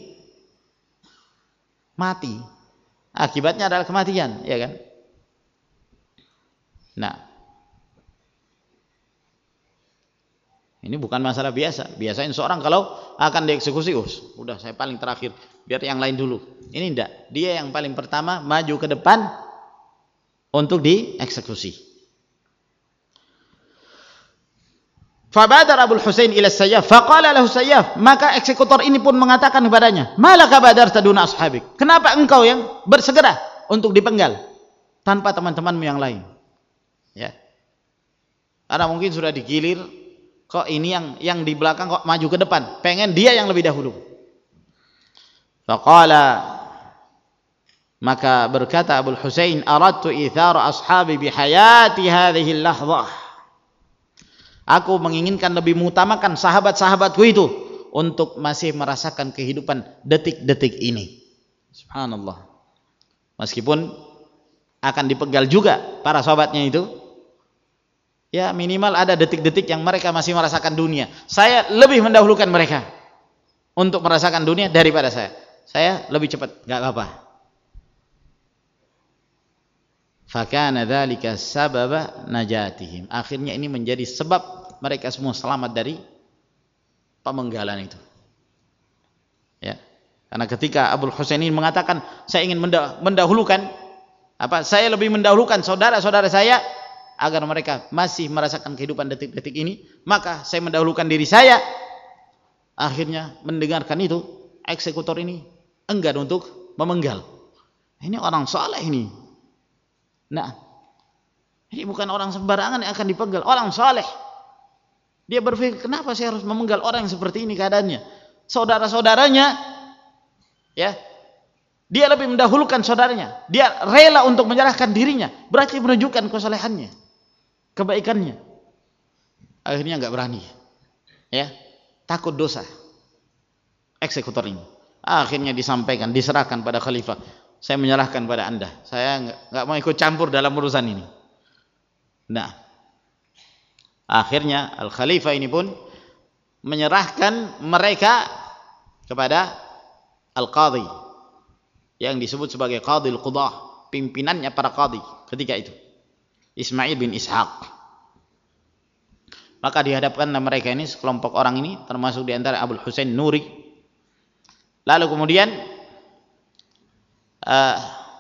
A: mati. Akibatnya adalah kematian, ya kan? Nah, ini bukan masalah biasa. Biasanya seorang kalau akan dieksekusi, oh, udah saya paling terakhir, biar yang lain dulu. Ini enggak. Dia yang paling pertama maju ke depan untuk dieksekusi. Fabadar Abul Husain ila sayyaf, faqala lahu sayyaf, maka eksekutor ini pun mengatakan kepadanya, malaka badarta duna ashabik, kenapa engkau yang bersegera untuk dipenggal tanpa teman-temanmu yang lain, ya, karena mungkin sudah digilir, kok ini yang yang di belakang kok maju ke depan, pengen dia yang lebih dahulu. Faqala, maka berkata Abul Husain, aradtu ithara ashabi bihayati hadhihi al-lahdhah, aku menginginkan lebih mengutamakan sahabat-sahabatku itu untuk masih merasakan kehidupan detik-detik ini. Subhanallah. Meskipun akan dipenggal juga para sahabatnya itu, ya minimal ada detik-detik yang mereka masih merasakan dunia. Saya lebih mendahulukan mereka untuk merasakan dunia daripada saya. Saya lebih cepat, enggak apa-apa. Fakana dzalika sababa najatihim. Akhirnya ini menjadi sebab mereka semua selamat dari pemenggalan itu. Ya. Karena ketika Abul Husain ini mengatakan, saya ingin mendahulukan apa? Saya lebih mendahulukan saudara-saudara saya agar mereka masih merasakan kehidupan detik-detik ini, maka saya mendahulukan diri saya. Akhirnya mendengarkan itu, eksekutor ini enggan untuk memenggal. Ini orang saleh ini. Nah, ini bukan orang sembarangan yang akan dipenggal, orang saleh. Dia berpikir, kenapa saya harus memenggal orang yang seperti ini keadaannya? Saudara-saudaranya, ya, dia lebih mendahulukan saudaranya. Dia rela untuk menyerahkan dirinya, berarti menunjukkan kesalehannya, kebaikannya. Akhirnya enggak berani, ya, takut dosa eksekutor ini. Akhirnya disampaikan, diserahkan pada khalifah. Saya menyerahkan pada anda. Saya nggak mau ikut campur dalam urusan ini. Nah, akhirnya al khalifah ini pun menyerahkan mereka kepada al qadhi yang disebut sebagai qadhil qudah, pimpinannya para qadhi ketika itu, Ismail bin Ishaq. Maka dihadapkan mereka ini, sekelompok orang ini, termasuk di antara Abul Husain Nuri. Lalu kemudian uh,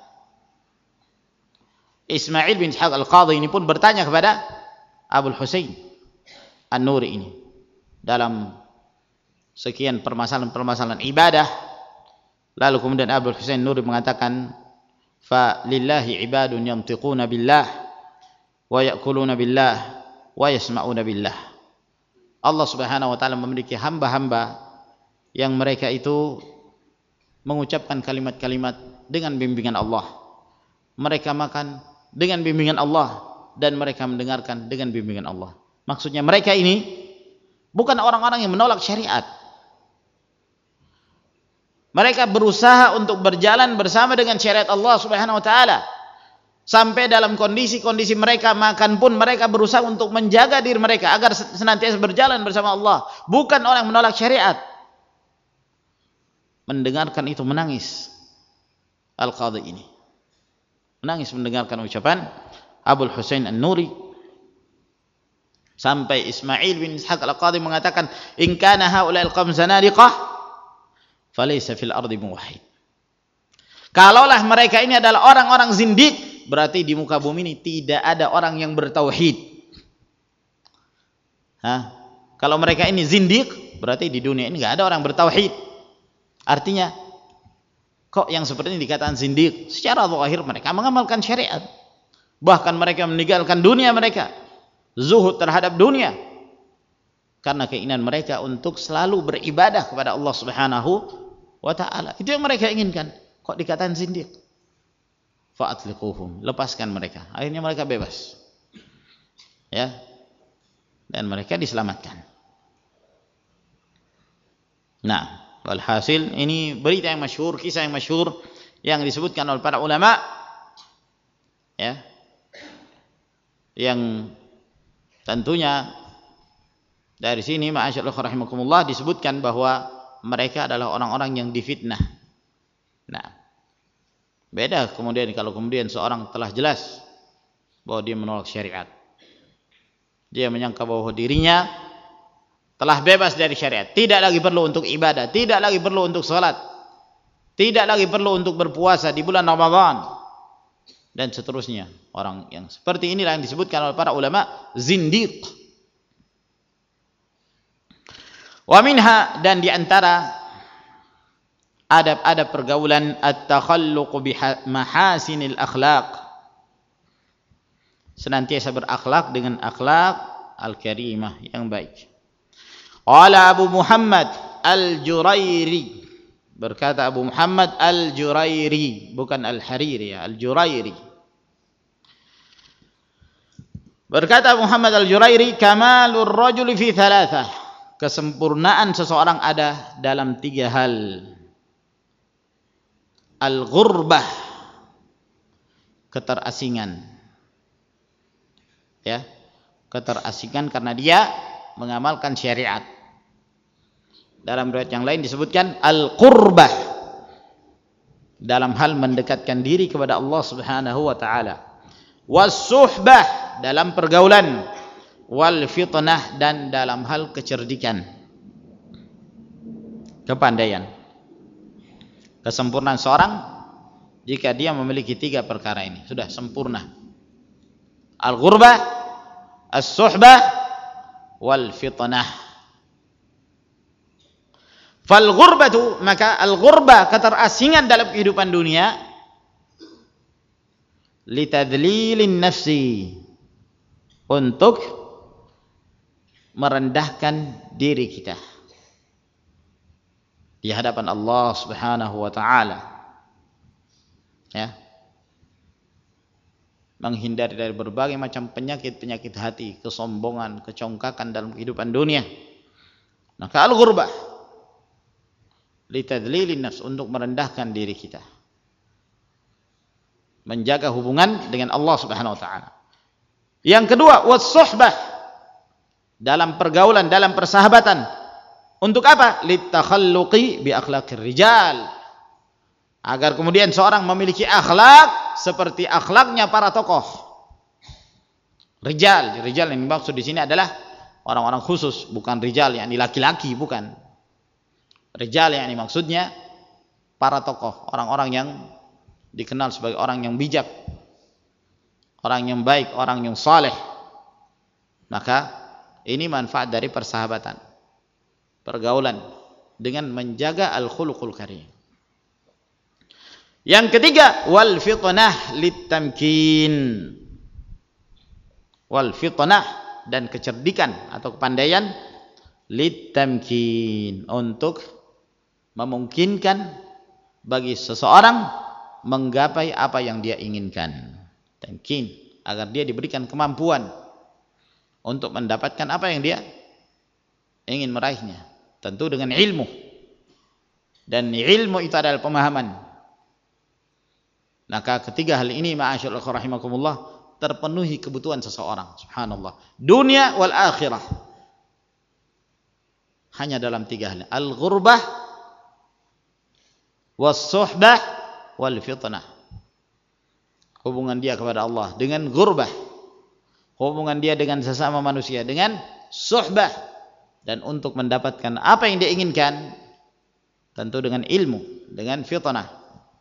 A: Ismail bin Ishaq al-Qadhi ini pun bertanya kepada Abul Husain An-Nuri ini dalam sekian permasalahan-permasalahan ibadah. Lalu kemudian Abul Husain Nuri mengatakan, fa lillahi ibadun yantiquna billah wa ya'kuluna billah wa yasma'una billah. Allah Subhanahu wa taala memiliki hamba-hamba yang mereka itu mengucapkan kalimat-kalimat dengan bimbingan Allah. Mereka makan dengan bimbingan Allah dan mereka mendengarkan dengan bimbingan Allah. Maksudnya mereka ini bukan orang-orang yang menolak syariat. Mereka berusaha untuk berjalan bersama dengan syariat Allah Subhanahu wa taala. Sampai dalam kondisi-kondisi mereka makan pun mereka berusaha untuk menjaga diri mereka agar senantiasa berjalan bersama Allah. Bukan orang yang menolak syariat. Mendengarkan itu menangis Al-Qadhi ini. Menangis mendengarkan ucapan Abul Husain An-Nuri. Sampai Ismail bin Ishaq Al-Qadhi mengatakan, in kana haula'il qawm zanadiqah falaysa fil ardi muwahhid. Kalaulah mereka ini adalah orang-orang zindik, berarti di muka bumi ini tidak ada orang yang bertauhid. Hah? Kalau mereka ini zindik, berarti di dunia ini nggak ada orang bertauhid. Artinya, kok yang seperti ini dikatakan zindik? Secara zahir mereka mengamalkan syariat. Bahkan mereka meninggalkan dunia mereka, zuhud terhadap dunia, karena keinginan mereka untuk selalu beribadah kepada Allah Subhanahu wa taala. Itu yang mereka inginkan. Kok dikatakan zindik? Fa'atliquhum, lepaskan mereka. Akhirnya mereka bebas. Ya. Dan mereka diselamatkan. Nah, walhasil ini berita yang masyhur, kisah yang masyhur yang disebutkan oleh para ulama, ya. Yang tentunya dari sini ma'asyaallah rahimakumullah disebutkan bahwa mereka adalah orang-orang yang difitnah. Nah, beda kemudian kalau kemudian seorang telah jelas bahwa dia menolak syariat, dia menyangka bahwa dirinya telah bebas dari syariat, tidak lagi perlu untuk ibadah, tidak lagi perlu untuk salat, tidak lagi perlu untuk berpuasa di bulan Ramadan dan seterusnya. Orang yang seperti inilah yang disebutkan oleh para ulama zindiq. Wa minha, dan diantara adab-adab pergaulan at-takhalluq bi mahasinil akhlaq, senantiasa berakhlak dengan akhlak al-karimah yang baik. Qala Abu Muhammad Al-Jurairi, berkata Abu Muhammad Al-Jurairi, bukan Al-Hariri ya, Al-Jurairi. Berkata Abu Muhammad Al-Jurairi, kamalur rajuli fi thalathah, kesempurnaan seseorang ada dalam tiga hal. Al-ghurbah, keterasingan, ya, keterasingan karena dia mengamalkan syariat. Dalam riwayat yang lain disebutkan al-qurbah, dalam hal mendekatkan diri kepada Allah Subhanahu wa taala. Was-suhbah, dalam pergaulan. Wal fitnah, dan dalam hal kecerdikan, kepandaian. Kesempurnaan seorang jika dia memiliki tiga perkara ini sudah sempurna. Al-ghurbah, as-suhbah, wal fitnah. Fal ghurbatu, maka al-ghurbah, keterasingan dalam kehidupan dunia, litadlilin nafsi, untuk merendahkan diri kita di hadapan Allah Subhanahu wa taala, ya, menghindari dari berbagai macam penyakit-penyakit hati, kesombongan, kecongkakan dalam kehidupan dunia. Maka al-ghurbah, litadlilin nafs, untuk merendahkan diri kita, menjaga hubungan dengan Allah Subhanahu wa taala. Yang kedua, was-suhbah, dalam pergaulan, dalam persahabatan. Untuk apa? Litakhalluqi bi akhlaqir rijal, agar kemudian seorang memiliki akhlak seperti akhlaknya para tokoh. Rijal, rijal yang dimaksud di sini adalah orang-orang khusus, bukan rijal yang laki-laki, bukan. Rijal yang dimaksudnya para tokoh, orang-orang yang dikenal sebagai orang yang bijak, orang yang baik, orang yang saleh. Maka ini manfaat dari persahabatan, pergaulan, dengan menjaga al-khuluqul karim. Yang ketiga, wal fitnah litamkin. Wal fitnah, dan kecerdikan atau kepandaian, litamkin, untuk memungkinkan bagi seseorang menggapai apa yang dia inginkan. Tamkin, agar dia diberikan kemampuan untuk mendapatkan apa yang dia ingin meraihnya, tentu dengan ilmu. Dan ilmu itu adalah pemahaman. Maka ketiga hal ini, ma'asyiral rahimakumullah, terpenuhi kebutuhan seseorang. Subhanallah, dunia wal akhirah, hanya dalam tiga hal: al-ghurbah, was-suhbah, wal fitnah. Hubungan dia kepada Allah dengan ghurbah, hubungan dia dengan sesama manusia dengan suhbah, dan untuk mendapatkan apa yang dia inginkan tentu dengan ilmu, dengan fitnah.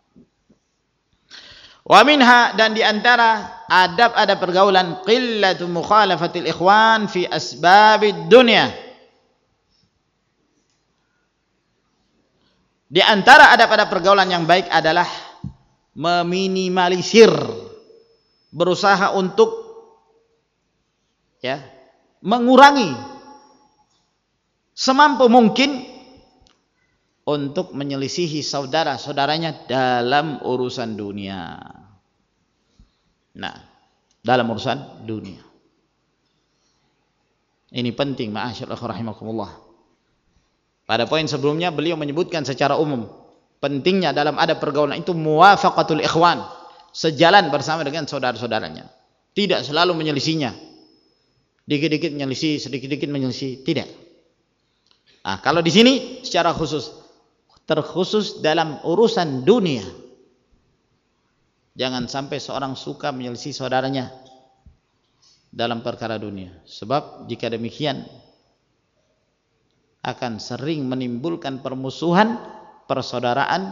A: Wa minha, dan diantara adab-adab pergaulan, qillatu mukhalafatil ikhwan fi asbabid dunya. Di antara adab-adab pergaulan yang baik adalah meminimalisir, berusaha untuk ya mengurangi semampu mungkin untuk menyelisihi saudara-saudaranya dalam urusan dunia. Nah, dalam urusan dunia ini penting, ma'asyiral rahimakumullah. Pada poin sebelumnya beliau menyebutkan secara umum pentingnya dalam adab pergaulan itu muwafaqatul ikhwan, sejalan bersama dengan saudara-saudaranya, tidak selalu menyelisihinya, dikit-dikit menyelisih, sedikit-dikit menyelisih, tidak. Nah, kalau di sini secara khusus, terkhusus dalam urusan dunia, jangan sampai seorang suka menyelisih saudaranya dalam perkara dunia, sebab jika demikian akan sering menimbulkan permusuhan, persaudaraan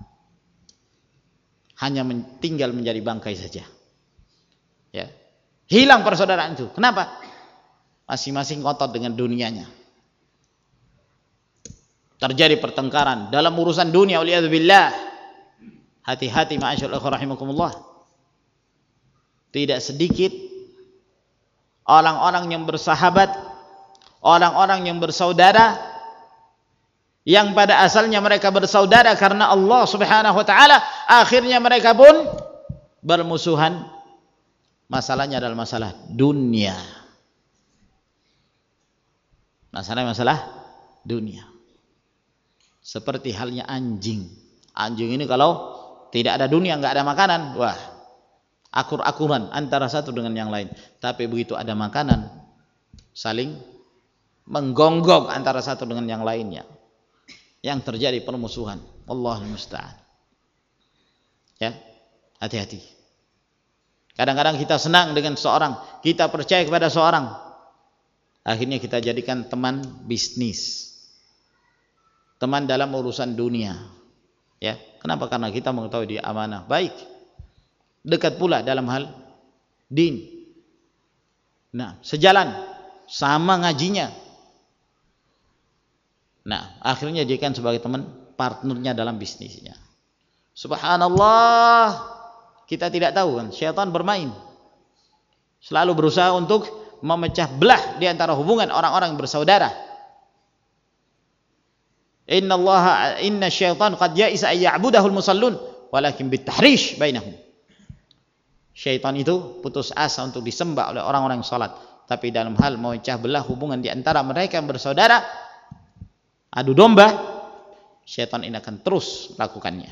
A: hanya men tinggal menjadi bangkai saja. Ya, hilang persaudaraan itu. Kenapa? Masing-masing ngotot dengan dunianya. Terjadi pertengkaran dalam urusan dunia, waliyadzubillah. Hati-hati, ma'asyiral rahimakumullah. Tidak sedikit orang-orang yang bersahabat, orang-orang yang bersaudara, yang pada asalnya mereka bersaudara karena Allah Subhanahu wa taala, akhirnya mereka pun bermusuhan. Masalahnya adalah masalah dunia. Masalahnya masalah dunia. Seperti halnya anjing. Anjing ini kalau tidak ada dunia, nggak ada makanan, wah, akur-akuran antara satu dengan yang lain. Tapi begitu ada makanan, saling menggonggong antara satu dengan yang lainnya, yang terjadi permusuhan. Allahul musta'an. Ya, hati-hati. Kadang-kadang kita senang dengan seorang, kita percaya kepada seorang, akhirnya kita jadikan teman bisnis, teman dalam urusan dunia. Ya, kenapa? Karena kita mengetahui dia amanah, baik, dekat pula dalam hal din. Nah, sejalan, sama ngajinya. Nah, akhirnya jadikan sebagai teman, partnernya dalam bisnisnya. Subhanallah, kita tidak tahu kan, syaitan bermain, selalu berusaha untuk memecah belah di antara hubungan orang-orang yang bersaudara. Inna Allah, inna syaitan qad ya'isa ay ya'budahul musallun walakin bitahrish bainahum. Syaitan itu putus asa untuk disembah oleh orang-orang yang salat, tapi dalam hal memecah belah hubungan di antara mereka yang bersaudara, adu domba, syaitan ini akan terus lakukannya.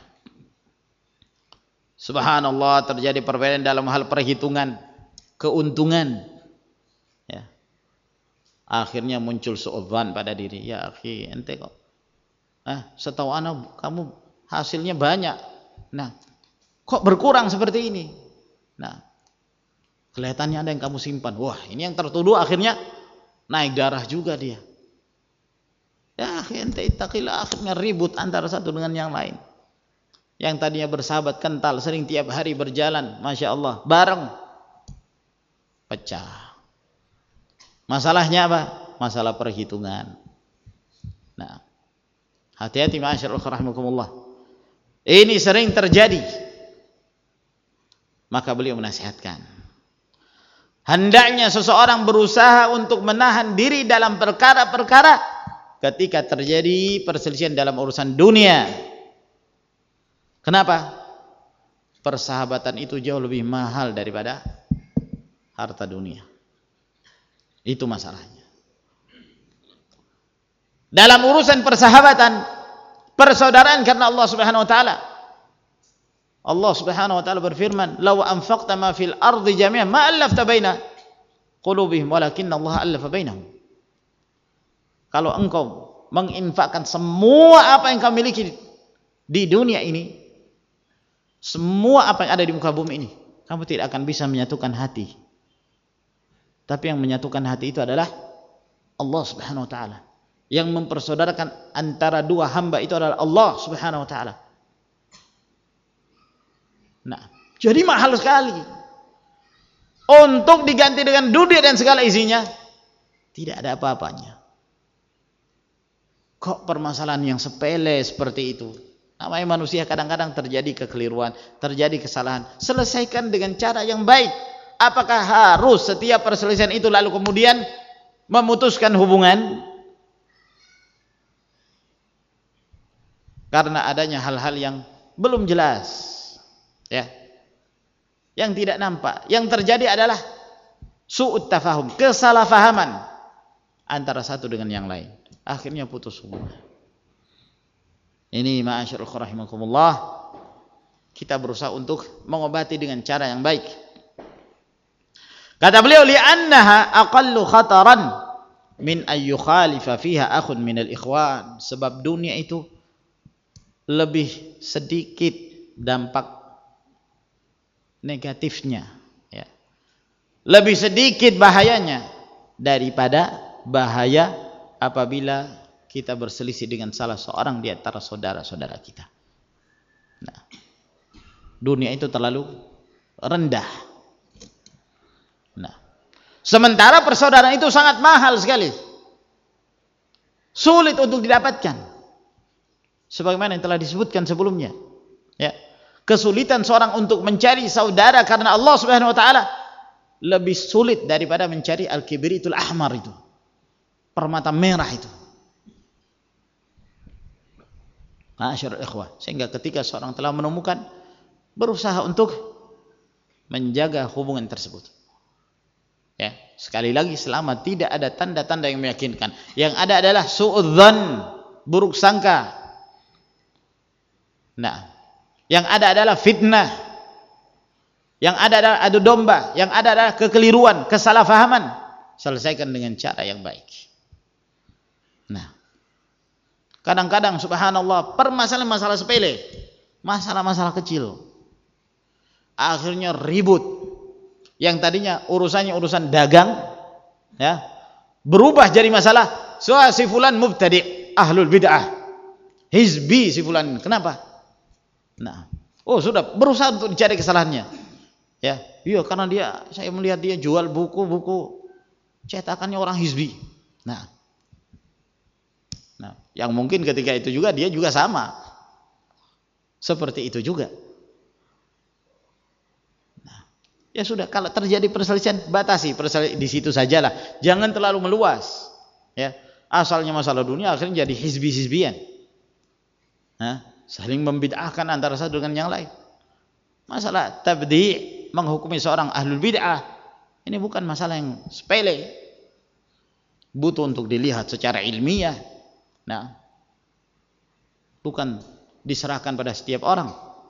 A: Subhanallah, terjadi perbedaan dalam hal perhitungan keuntungan, ya. Akhirnya muncul suudzon pada diri, ya akhi, ente kok ah setahu ana kamu hasilnya banyak, nah kok berkurang seperti ini. Nah, kelihatannya ada yang kamu simpan. Wah, ini yang tertuduh akhirnya naik darah juga dia. Ya akhi, ente ittaqillah, akhirnya ribut antara satu dengan yang lain. Yang tadinya bersahabat kental, sering tiap hari berjalan, masya Allah, bareng, pecah. Masalahnya apa? Masalah perhitungan. Nah, hati-hati ma'asyarul rahimakumullah. Ini sering terjadi. Maka beliau menasihatkan, hendaknya seseorang berusaha untuk menahan diri dalam perkara-perkara ketika terjadi perselisihan dalam urusan dunia. Kenapa? Persahabatan itu jauh lebih mahal daripada harta dunia. Itu masalahnya. Dalam urusan persahabatan, persaudaraan karena Allah Subhanahu wa taala. Allah Subhanahu wa taala berfirman, "Law anfaqta ma fil ardi jami'an ma allafta baina qulubihim walakinna Allah allafa bainahum." Kalau engkau menginfakkan semua apa yang kau miliki di dunia ini, semua apa yang ada di muka bumi ini, kamu tidak akan bisa menyatukan hati. Tapi yang menyatukan hati itu adalah Allah Subhanahu wa taala. Yang mempersaudarakan antara dua hamba itu adalah Allah Subhanahu wa taala. Nah, jadi mahal sekali. Untuk diganti dengan dunia dan segala isinya, tidak ada apa-apanya. Kok permasalahan yang sepele seperti itu? Namanya manusia, kadang-kadang terjadi kekeliruan, terjadi kesalahan. Selesaikan dengan cara yang baik. Apakah harus setiap perselisihan itu lalu kemudian memutuskan hubungan? Karena adanya hal-hal yang belum jelas, ya, yang tidak nampak. Yang terjadi adalah su'ut tafahum, kesalahpahaman antara satu dengan yang lain. Akhirnya putus hubungan. Ini ma'asyarul rahimakumullah, kita berusaha untuk mengobati dengan cara yang baik. Kata beliau, li'annaha aqallu khataran min ayyu khalifa fiha akhun minal ikhwan. Sebab dunia itu lebih sedikit dampak negatifnya, ya. Lebih sedikit bahayanya daripada bahaya apabila kita berselisih dengan salah seorang di antara saudara-saudara kita. Nah, dunia itu terlalu rendah. Nah, sementara persaudaraan itu sangat mahal sekali, sulit untuk didapatkan. Sebagaimana yang telah disebutkan sebelumnya, ya, kesulitan seorang untuk mencari saudara karena Allah Subhanahu wa taala lebih sulit daripada mencari al-kibritul ahmar itu, permata merah itu. Ma'asyarul ikhwah, sehingga ketika seorang telah menemukan, berusaha untuk menjaga hubungan tersebut. Ya, sekali lagi, selama tidak ada tanda-tanda yang meyakinkan, yang ada adalah su'udzan, buruk sangka. Nah, yang ada adalah fitnah, yang ada adalah adu domba, yang ada adalah kekeliruan, kesalahpahaman. Selesaikan dengan cara yang baik. Nah, kadang-kadang subhanallah, permasalahan-masalah sepele, masalah-masalah kecil, akhirnya ribut. Yang tadinya urusannya urusan dagang, ya, berubah jadi masalah. So, si fulan mubtadi', ahlul bid'ah, hizbi si fulan. Kenapa? Nah, oh sudah berusaha untuk dicari kesalahannya. Ya, iya karena dia, saya melihat dia jual buku-buku cetakannya orang hizbi. Nah, nah, yang mungkin ketika itu juga dia juga sama, seperti itu juga. Nah, ya sudah, kalau terjadi perselisihan, batasi perselisihan di situ sajalah, jangan terlalu meluas. Ya, asalnya masalah dunia akhirnya jadi hizbi-hizbian. Nah, saling membid'ahkan antara satu dengan yang lain. Masalah tabdi', menghukumi seorang ahlul bid'ah, ini bukan masalah yang sepele, butuh untuk dilihat secara ilmiah. Nah, bukan diserahkan pada setiap orang.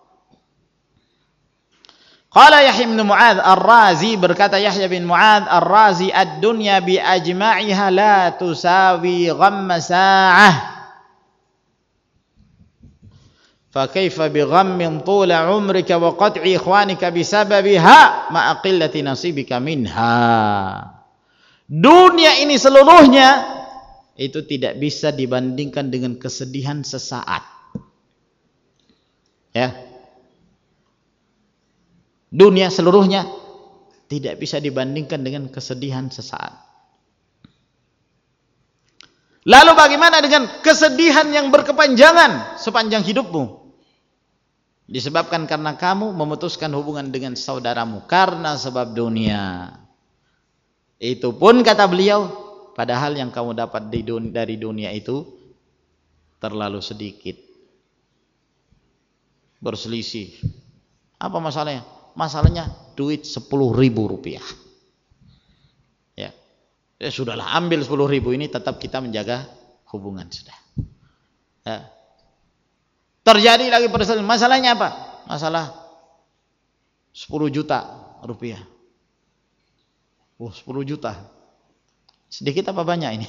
A: Qala Yahya bin Mu'adz Ar-Razi, berkata Yahya bin Mu'adz Ar-Razi, ad-dunya bi ajma'iha la tusawi ghamma sa'ah. Fa kaifa bi ghammin tula 'umrika wa qat'i ikhwanika bisababiha ma qillati nasibika minha. Dunia ini seluruhnya itu tidak bisa dibandingkan dengan kesedihan sesaat. Ya. Dunia seluruhnya tidak bisa dibandingkan dengan kesedihan sesaat. Lalu bagaimana dengan kesedihan yang berkepanjangan sepanjang hidupmu? Disebabkan karena kamu memutuskan hubungan dengan saudaramu karena sebab dunia. Itu pun kata beliau, padahal yang kamu dapat dari dunia itu terlalu sedikit. Berselisih. Apa masalahnya? Masalahnya duit sepuluh ribu rupiah. Ya. Ya sudahlah, ambil sepuluh ribu ini, tetap kita menjaga hubungan sudah. Ya. Terjadi lagi perselisihan. Masalahnya apa? Masalah sepuluh juta rupiah. Oh, sepuluh juta. Sedikit apa banyak ini?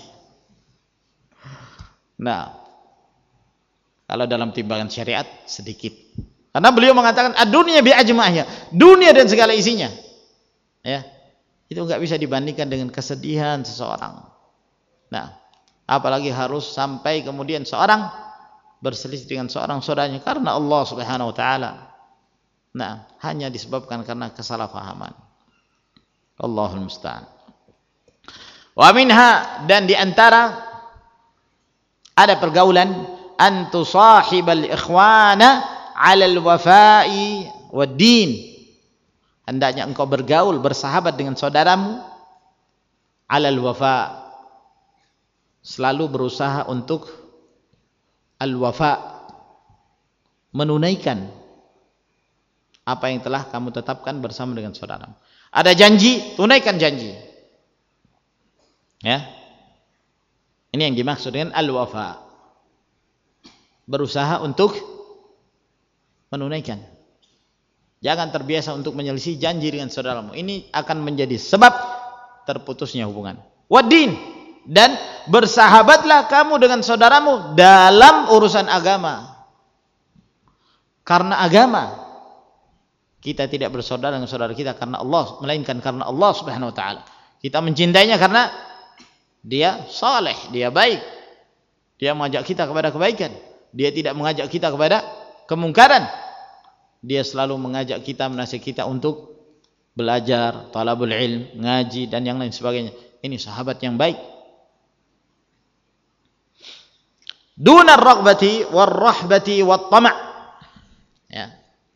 A: Nah, kalau dalam timbangan syariat sedikit. Karena beliau mengatakan ad-dunya bi ajma'ihha, dunia dan segala isinya. Ya. Itu enggak bisa dibandingkan dengan kesedihan seseorang. Nah, apalagi harus sampai kemudian seorang berselisih dengan seorang saudaranya karena Allah Subhanahu wa taala. Nah, hanya disebabkan karena kesalahpahaman. Allahul musta'an. Wa minha, dan di antara ada pergaulan an tusahibal ikhwana 'alal wafa'i wad din. Hendaknya engkau bergaul, bersahabat dengan saudaramu 'alal wafa', selalu berusaha untuk al-wafa', menunaikan apa yang telah kamu tetapkan bersama dengan saudaramu. Ada janji, tunaikan janji. Ya. Ini yang dimaksud dengan al-wafa'. Berusaha untuk menunaikan. Jangan terbiasa untuk menyelisih janji dengan saudaramu. Ini akan menjadi sebab terputusnya hubungan. Waddin, dan bersahabatlah kamu dengan saudaramu dalam urusan agama. Karena agama. Kita tidak bersaudara dengan saudara kita karena Allah, melainkan karena Allah Subhanahu wa taala. Kita mencintainya karena dia saleh, dia baik. Dia mengajak kita kepada kebaikan. Dia tidak mengajak kita kepada kemungkaran. Dia selalu mengajak kita, menasihati kita untuk belajar, talabul ilm, ngaji dan yang lain sebagainya. Ini sahabat yang baik. Dunar raghbati war-rahbati wat-tama'. Ya.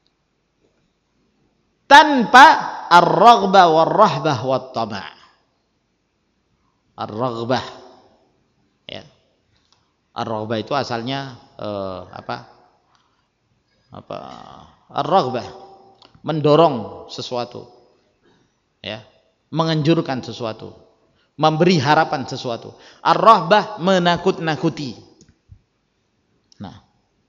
A: Tanpa ar-raghbah war-rahbah wat-tama'. Ar-raghbah. Ya. Ar-raghbah itu asalnya uh, apa? Apa? Ar-raghbah, mendorong sesuatu, ya, menganjurkan sesuatu, memberi harapan sesuatu. Ar-rahbah, menakut-nakuti. Nah,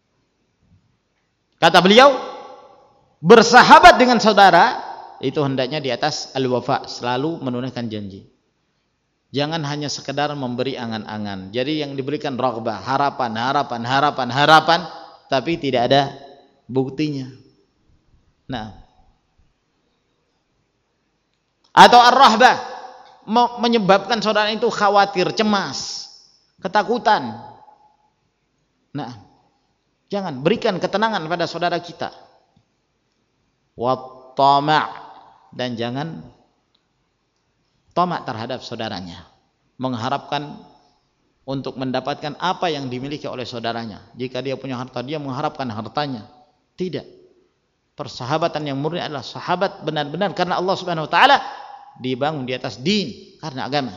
A: kata beliau, bersahabat dengan saudara itu hendaknya di atas al-wafa, selalu menunaikan janji. Jangan hanya sekedar memberi angan-angan. Jadi yang diberikan raghbah, harapan, harapan, harapan, harapan, tapi tidak ada buktinya. Nah, atau ar-rahbah, menyebabkan saudara itu khawatir, cemas, ketakutan. Nah, jangan, berikan ketenangan pada saudara kita. Wat-tama', dan jangan tamak terhadap saudaranya, mengharapkan untuk mendapatkan apa yang dimiliki oleh saudaranya. Jika dia punya harta, dia mengharapkan hartanya. Tidak. Persahabatan yang murni adalah sahabat benar-benar karena Allah Subhanahu wa taala, dibangun di atas din, karena agama.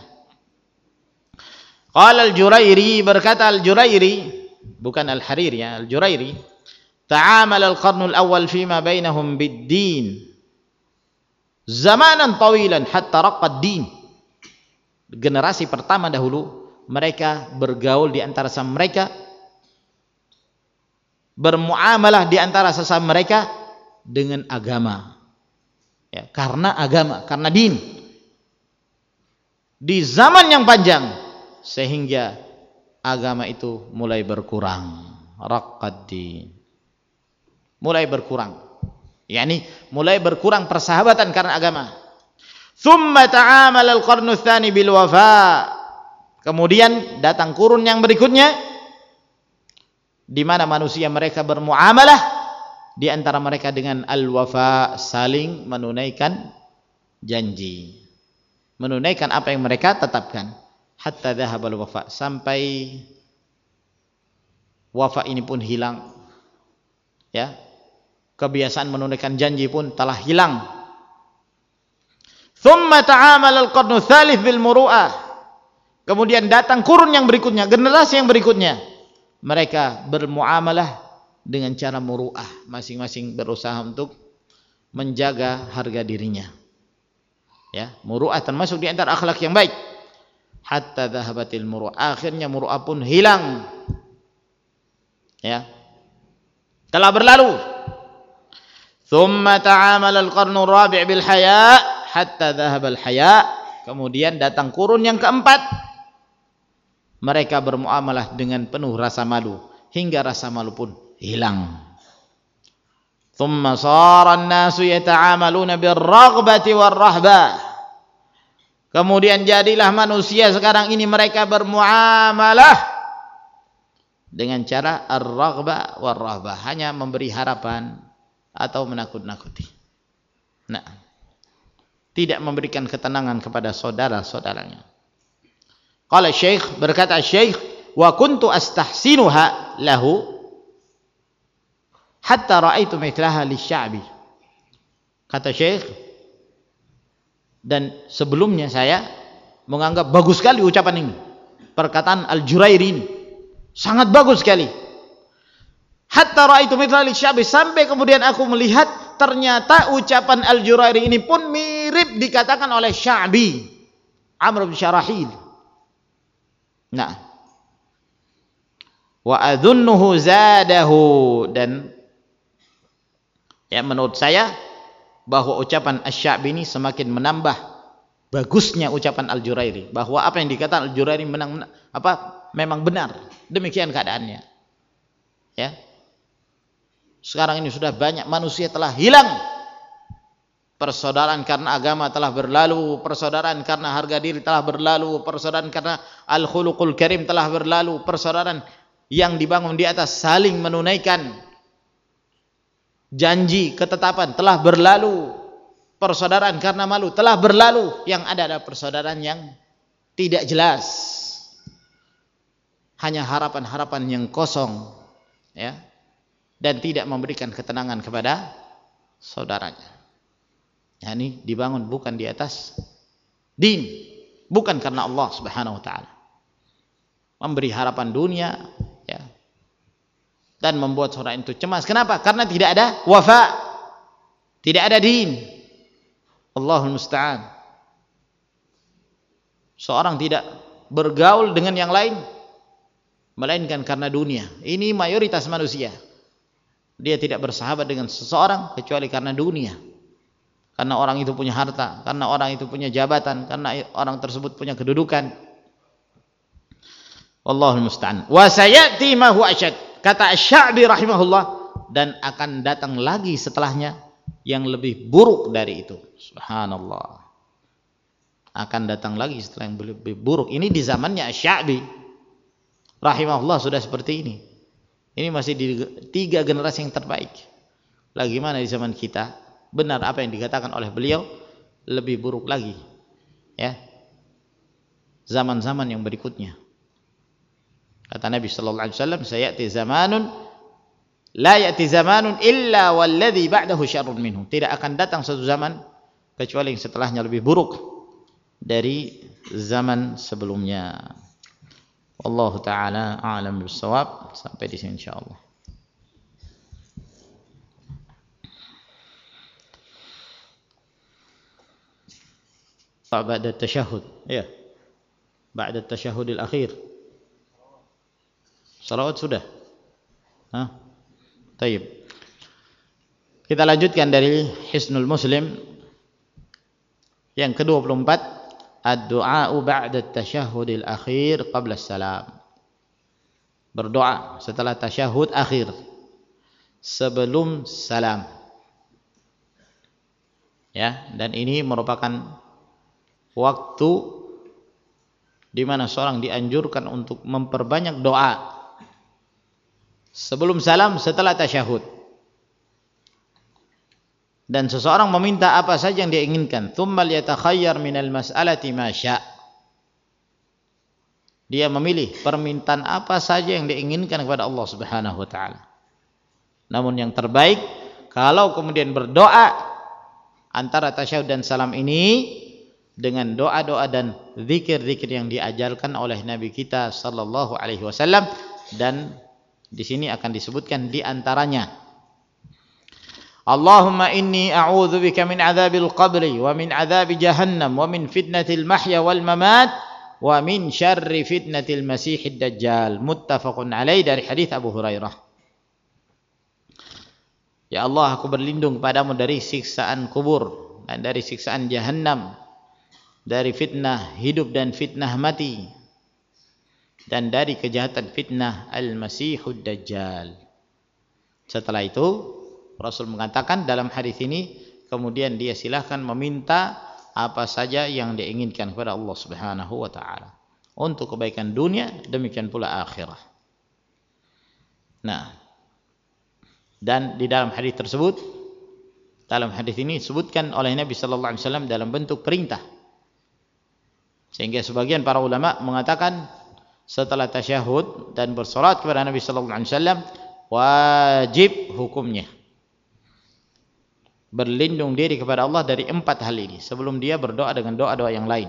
A: Qala al-Jurairi, berkata al-Jurairi, bukan al-Hariri ya, al-Jurairi, ta'amala al-qarn al-awwal fima bainahum bid-din zamanan tawilan hatta raqqa ad-din. Generasi pertama dahulu mereka bergaul di antara sama mereka bermuamalah di antara sesama mereka dengan agama. Ya, karena agama, karena din. Di zaman yang panjang sehingga agama itu mulai berkurang. Raqqad din. Mulai berkurang. yakni mulai berkurang persahabatan karena agama. Tsumma ta'amal al-qarnu tsani bil wafa. Kemudian datang kurun yang berikutnya di mana manusia mereka bermuamalah di antara mereka dengan al-wafa, saling menunaikan janji. Menunaikan apa yang mereka tetapkan. Hatta dhahabal wafa, sampai wafa ini pun hilang. Ya. Kebiasaan menunaikan janji pun telah hilang. Tsumma ta'amal al-qarnu tsalits bil muru'ah. Kemudian datang kurun yang berikutnya, generasi yang berikutnya. Mereka bermuamalah dengan cara muru'ah, masing-masing berusaha untuk menjaga harga dirinya. Ya, muru'ah termasuk di antara akhlak yang baik. Hatta dhahabatil muru'ah, akhirnya muru'ah pun hilang. Ya. Telah berlalu. Tsumma ta'amal al-qarnu rabi' bil haya' hatta dhahabal haya'. Kemudian datang kurun yang keempat. Mereka bermuamalah dengan penuh rasa malu hingga rasa malu pun hilang. Tsumma shara an-nasu yata'amaluna bir-raghbati war-rahbah. Kemudian jadilah manusia sekarang ini mereka bermuamalah dengan cara ar-raghbah war-rahbah, hanya memberi harapan atau menakut-nakuti. Nah, tidak memberikan ketenangan kepada saudara-saudaranya. Qala Syekh, berkata Syekh, wa kuntu astahsinuha lahu hatta ra'aitu mithlaha lisya'bi. Kata Syekh, dan sebelumnya saya menganggap bagus sekali ucapan ini, perkataan Al-Jurairi ini sangat bagus sekali. Hatta ra'aitu mithlaha lisya'bi, sampai kemudian aku melihat ternyata ucapan Al-Jurairi ini pun mirip dikatakan oleh Sya'bi, Amr bin Syarahil. Nah, wa adhunnuhu zadahu, dan ya menurut saya bahwa ucapan Asy-Sya'bi ini semakin menambah bagusnya ucapan Al-Jurairi, bahwa apa yang dikatakan Al-Jurairi menang, apa memang benar, demikian keadaannya. Ya. Sekarang ini sudah banyak manusia telah hilang. Persaudaraan karena agama telah berlalu, persaudaraan karena harga diri telah berlalu, persaudaraan karena al-khuluqul karim telah berlalu, persaudaraan yang dibangun di atas saling menunaikan janji ketetapan telah berlalu, persaudaraan karena malu telah berlalu. Yang ada adalah persaudaraan yang tidak jelas, hanya harapan-harapan yang kosong, ya, dan tidak memberikan ketenangan kepada saudaranya. Ya, ini dibangun bukan di atas din, bukan karena Allah Subhanahu wa taala. Memberi harapan dunia, ya, dan membuat seorang itu cemas. Kenapa? Karena tidak ada wafa, tidak ada din. Allahul musta'an. Seorang tidak bergaul dengan yang lain melainkan karena dunia. Ini mayoritas manusia. Dia tidak bersahabat dengan seseorang kecuali karena dunia. Karena orang itu punya harta, karena orang itu punya jabatan, karena orang tersebut punya kedudukan. Wallahul musta'an. Wa sayati ma huwa asyad. Kata Asy-Sya'bi rahimahullah, dan akan datang lagi setelahnya yang lebih buruk dari itu. Subhanallah. Akan datang lagi setelah yang lebih buruk. Ini di zamannya Asy-Sya'bi rahimahullah sudah seperti ini. Ini masih di tiga generasi yang terbaik. Lagi mana di zaman kita? Benar apa yang dikatakan oleh beliau, lebih buruk lagi, ya, zaman-zaman yang berikutnya. Kata Nabi sallallahu alaihi wasallam, sayati zamanun la ya'ti zamanun illa walladhi ba'dahu syarrun minhu. Tidak akan datang satu zaman kecuali yang setelahnya lebih buruk dari zaman sebelumnya. Wallahu taala a'lam bis-shawab. Sampai di sini insyaallah. بعد التشهد ya, بعد التشهد الأخير. Salawat sudah. Hah? Taib. Kita lanjutkan dari Hisnul Muslim yang ke dua puluh empat, ad-du'a'u ba'da at-tasyahhudil akhir qabla as-salam. Berdoa setelah tasyahud akhir sebelum salam. Ya, dan ini merupakan waktu di mana seorang dianjurkan untuk memperbanyak doa sebelum salam, setelah tasyahud. Dan seseorang meminta apa saja yang dia inginkan, tsumma yatakhayyar minal mas'alati ma syaa. Dia memilih permintaan apa saja yang diinginkan kepada Allah Subhanahu wa taala. Namun yang terbaik kalau kemudian berdoa antara tasyahud dan salam ini dengan doa-doa dan zikir-zikir yang diajarkan oleh Nabi kita sallallahu alaihi wasallam, dan di sini akan disebutkan di antaranya Allahumma inni a'udzu bika min adzabil qabri wa min adzabi jahannam wa min fitnatil mahya wal mamat wa min syarri fitnatil masiihid dajjal. Muttafaqun alaih, dari hadis Abu Hurairah. Ya Allah, aku berlindung padamu dari siksaan kubur dan dari siksaan jahannam, dari fitnah hidup dan fitnah mati, dan dari kejahatan fitnah al-Masihud Dajjal. Setelah itu Rasul mengatakan dalam hadis ini, kemudian dia silahkan meminta apa saja yang dia inginkan kepada Allah Subhanahu wa taala untuk kebaikan dunia, demikian pula akhirah. Nah, dan di dalam hadis tersebut, dalam hadis ini disebutkan oleh Nabi sallallahu alaihi wasallam dalam bentuk perintah. Sehingga sebagian para ulama mengatakan setelah tasyahud dan bersolat kepada Nabi sallallahu alaihi wasallam wajib hukumnya berlindung diri kepada Allah dari empat hal ini sebelum dia berdoa dengan doa-doa yang lain.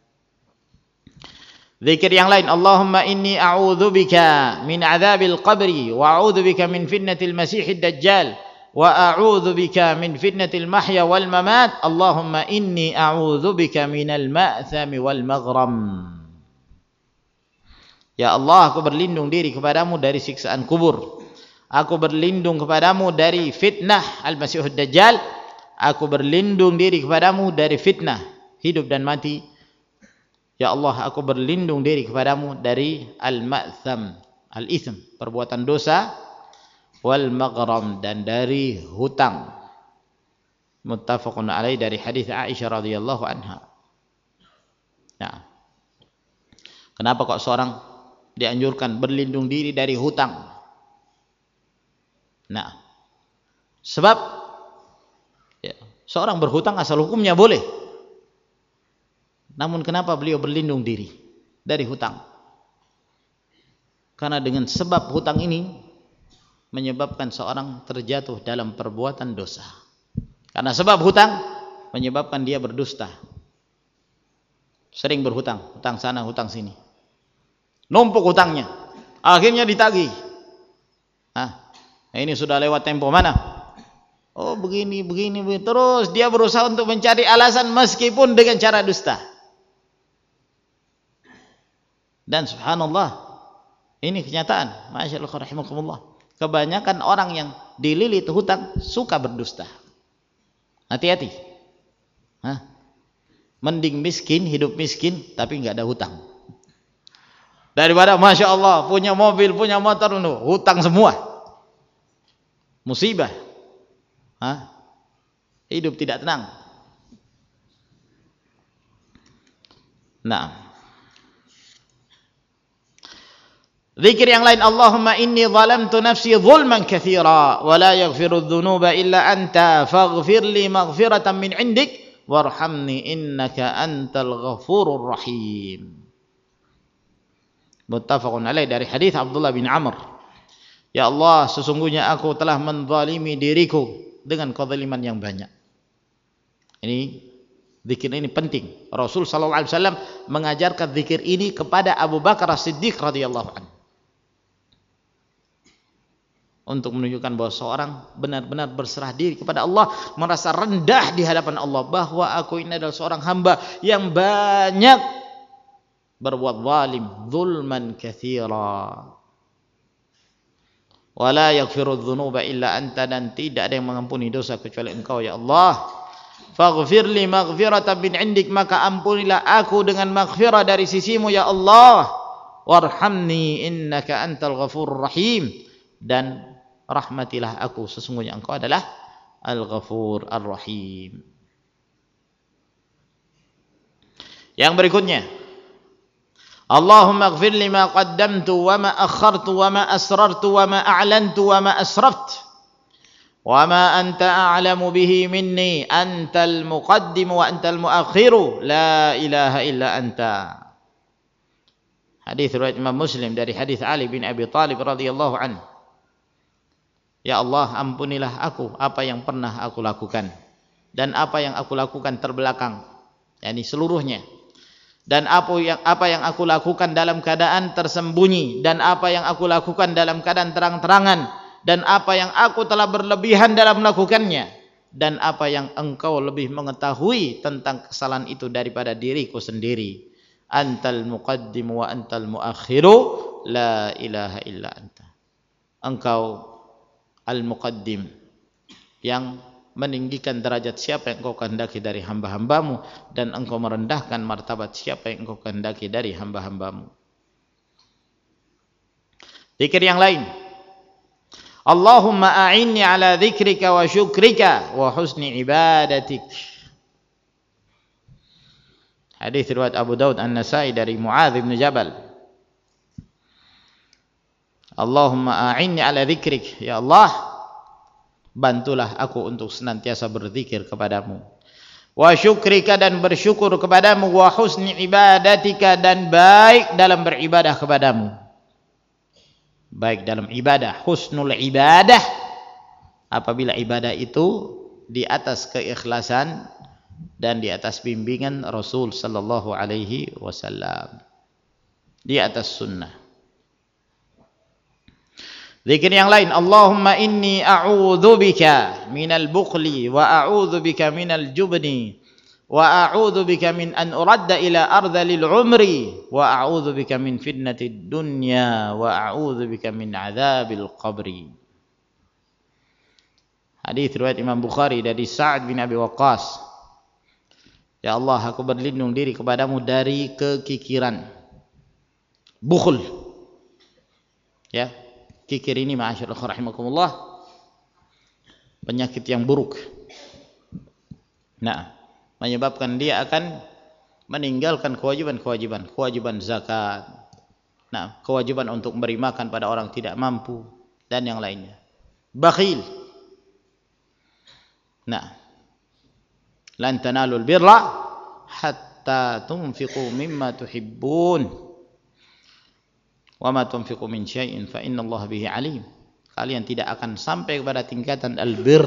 A: Zikir yang lain, Allahumma inni a'udzubika min adzabil qabri wa a'udzubika min fitnatil masiihid dajjal wa a'udzubika min fitnatil mahya wal mamat. Allahumma inni a'udzubika minal ma'thami wal maghram. Ya Allah, aku berlindung diri kepadamu dari siksaan kubur. Aku berlindung kepadamu dari fitnah al-Masihud Dajjal. Aku berlindung diri kepadamu dari fitnah hidup dan mati. Ya Allah, aku berlindung diri kepadamu dari al-ma'tham, al-ithm, perbuatan dosa, wal maghram, dan dari hutang. Muttafaqun alaih, dari hadis Aisyah radhiyallahu anha. Nah, kenapa kok seorang dianjurkan berlindung diri dari hutang? Nah, sebab ya, seorang berhutang asal hukumnya boleh. Namun kenapa beliau berlindung diri dari hutang? Karena dengan sebab hutang ini menyebabkan seorang terjatuh dalam perbuatan dosa. Karena sebab hutang menyebabkan dia berdusta. Sering berhutang, hutang sana, hutang sini. Numpuk hutangnya, akhirnya ditagih. Ah, ini sudah lewat tempo mana? Oh begini, begini, begini. Terus dia berusaha untuk mencari alasan meskipun dengan cara dusta. Dan subhanallah, ini kenyataan. Masyaallah rahimakumullah. Kebanyakan orang yang dililit hutang suka berdusta. Hati-hati. Hah? Mending miskin, hidup miskin tapi nggak ada hutang, daripada masya Allah punya mobil, punya motor, hutang semua. Musibah. Hah? Hidup tidak tenang. Nah, zikir yang lain, Allahumma inni zalamtu nafsi zulman katsira wa la yaghfiru dzunuba illa anta faghfir li maghfiratan min indik warhamni innaka antal ghafurur rahim. Muttafaqun alaih, dari hadis Abdullah bin Amr. Ya Allah, sesungguhnya aku telah menzalimi diriku dengan kezaliman yang banyak. Ini zikir ini penting. Rasul sallallahu alaihi wasallam mengajarkan zikir ini kepada Abu Bakar As-Siddiq radhiyallahu anhu, untuk menunjukkan bahwa seorang benar-benar berserah diri kepada Allah, merasa rendah di hadapan Allah, bahwa aku ini adalah seorang hamba yang banyak berbuat zalim, zulman katsira. wa la yaghfiru dzunuba illa anta, dan tidak ada yang mengampuni dosa kecuali Engkau ya Allah. Faghfir li maghfiratan min indik, maka ampunilah aku dengan maghfirah dari sisimu ya Allah. Warhamni innaka antal ghafurur rahim, dan rahmatilah aku, sesungguhnya Engkau adalah Al-Ghafur Ar-Rahim. Yang berikutnya, Allahumma ighfir li ma qaddamtu wa ma akhartu wa ma asrartu wa ma a'lantu wa ma asraftu wa ma anta a'lamu bihi minni, antal muqaddim wa antal muakhiru, la ilaha illa anta. Hadis riwayat Imam Muslim dari hadis Ali bin Abi Thalib radhiyallahu anhu. Ya Allah, ampunilah aku apa yang pernah aku lakukan dan apa yang aku lakukan terbelakang, yakni seluruhnya. Dan apa yang apa yang aku lakukan dalam keadaan tersembunyi, dan apa yang aku lakukan dalam keadaan terang-terangan, dan apa yang aku telah berlebihan dalam melakukannya, dan apa yang Engkau lebih mengetahui tentang kesalahan itu daripada diriku sendiri. Antal muqaddim wa antal muakhiru, la ilaha illa anta. Engkau al-muqaddim, yang meninggikan derajat siapa yang Engkau kehendaki dari hamba-hambamu, dan Engkau merendahkan martabat siapa yang Engkau kehendaki dari hamba-hambamu. Zikir yang lain, Allahumma a'inni ala dzikrika wa syukrika wa husni ibadatik. Hadis riwayat Abu Daud An-Nasai dari Muadz bin Jabal. Allahumma a'inni ala dzikrik, ya Allah, bantulah aku untuk senantiasa berzikir kepadamu. Wa syukrika, dan bersyukur kepadamu. Wa husni ibadatika, dan baik dalam beribadah kepadamu. Baik dalam ibadah, husnul ibadah, apabila ibadah itu di atas keikhlasan dan di atas bimbingan Rasul sallallahu alaihi wasallam, di atas sunnah. Zikir yang lain, Allahumma inni a'udzubika minal bukhli wa a'udzubika minal jubni wa a'udzubika min an uradda ila ardhilil umri wa a'udzubika min fitnatid dunya wa a'udzubika min adzabil qabri. Hadis riwayat Imam Bukhari dari Sa'ad bin Abi Waqqas. Ya Allah, aku berlindung diri kepadamu dari kekikiran, bukhl. Ya, kikir ini ma'asyiral rahimakumullah, penyakit yang buruk. Nah, menyebabkan dia akan meninggalkan kewajiban-kewajiban, kewajiban zakat, nah, kewajiban untuk memberi makan pada orang tidak mampu, dan yang lainnya. Bakhil. Nah, lan tanalul birra hatta tunfiqu mimma tuhibbun wa ma tunfiqu min syai'in fa innallaha bihi alim. Kalian tidak akan sampai kepada tingkatan albir,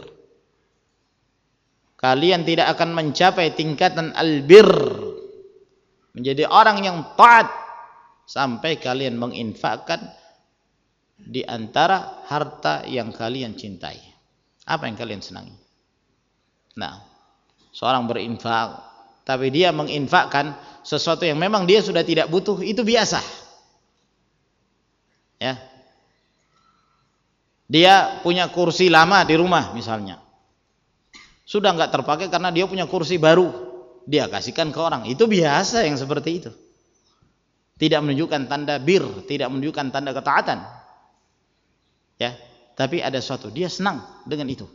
A: kalian tidak akan mencapai tingkatan albir, menjadi orang yang taat, sampai kalian menginfakkan di antara harta yang kalian cintai, apa yang kalian senangi. Nah, seorang berinfak, tapi dia menginfakkan sesuatu yang memang dia sudah tidak butuh, itu biasa. Ya, dia punya kursi lama di rumah misalnya, sudah nggak terpakai karena dia punya kursi baru, dia kasihkan ke orang, itu biasa yang seperti itu. Tidak menunjukkan tanda bir, tidak menunjukkan tanda ketaatan. Ya, tapi ada suatu, dia senang dengan itu.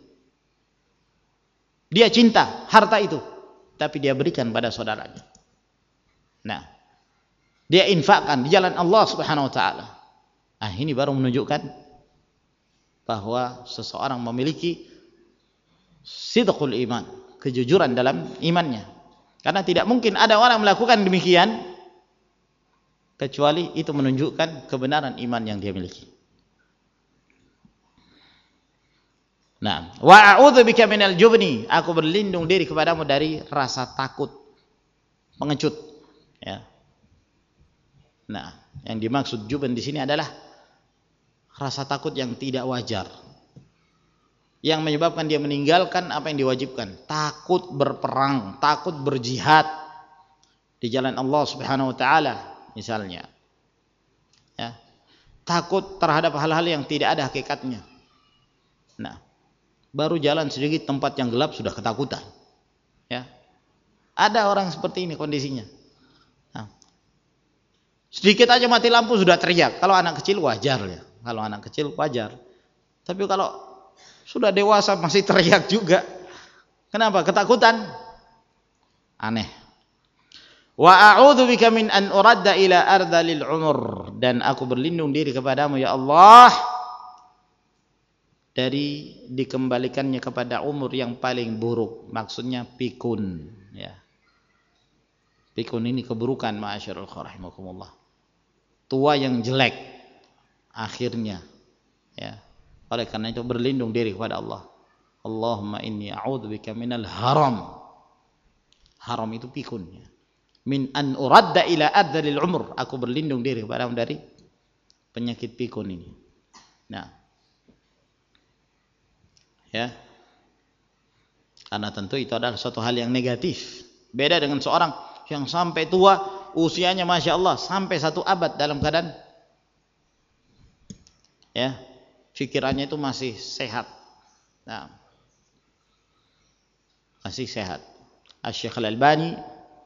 A: Dia cinta harta itu, tapi dia berikan pada saudaranya. Nah, dia infakkan di jalan Allah Subhanahu wa taala. Nah, ini baru menunjukkan bahwa seseorang memiliki sidqul iman, kejujuran dalam imannya. Karena tidak mungkin ada orang melakukan demikian kecuali itu menunjukkan kebenaran iman yang dia miliki. Nah, wa a'udzubika minal jubni, aku berlindung diri kepadamu dari rasa takut, pengecut. Ya. Nah, yang dimaksud jubn di sini adalah rasa takut yang tidak wajar, yang menyebabkan dia meninggalkan apa yang diwajibkan, takut berperang, takut berjihad di jalan Allah Subhanahu wa taala misalnya. Ya. takut terhadap hal-hal yang tidak ada hakikatnya. Nah, baru jalan sedikit tempat yang gelap sudah ketakutan. Ya. Ada orang seperti ini kondisinya. Nah, sedikit aja mati lampu sudah teriak. Kalau anak kecil wajar ya. Kalau anak kecil wajar. Tapi kalau sudah dewasa masih teriak juga. Kenapa? Ketakutan. Aneh. Wa a'udzu bika min an uradda ila ardalil umur, dan aku berlindung diri kepadamu ya Allah dari dikembalikannya kepada umur yang paling buruk. Maksudnya pikun, ya. Pikun ini keburukan, ma'asyiral rahimakumullah. Tua yang jelek akhirnya, ya. Oleh karena itu berlindung diri kepada Allah. Allahumma inni a'udzu bika minal haram. Haram itu pikun, ya. Min an uradda ila adzalil umur, aku berlindung diri kepadamu dari penyakit pikun ini. Nah, ya, karena tentu itu adalah suatu hal yang negatif. Beda dengan seorang yang sampai tua, usianya masya Allah sampai satu abad dalam keadaan, ya, pikirannya itu masih sehat. Nah, masih sehat. Asy-Syaikh Al-Albani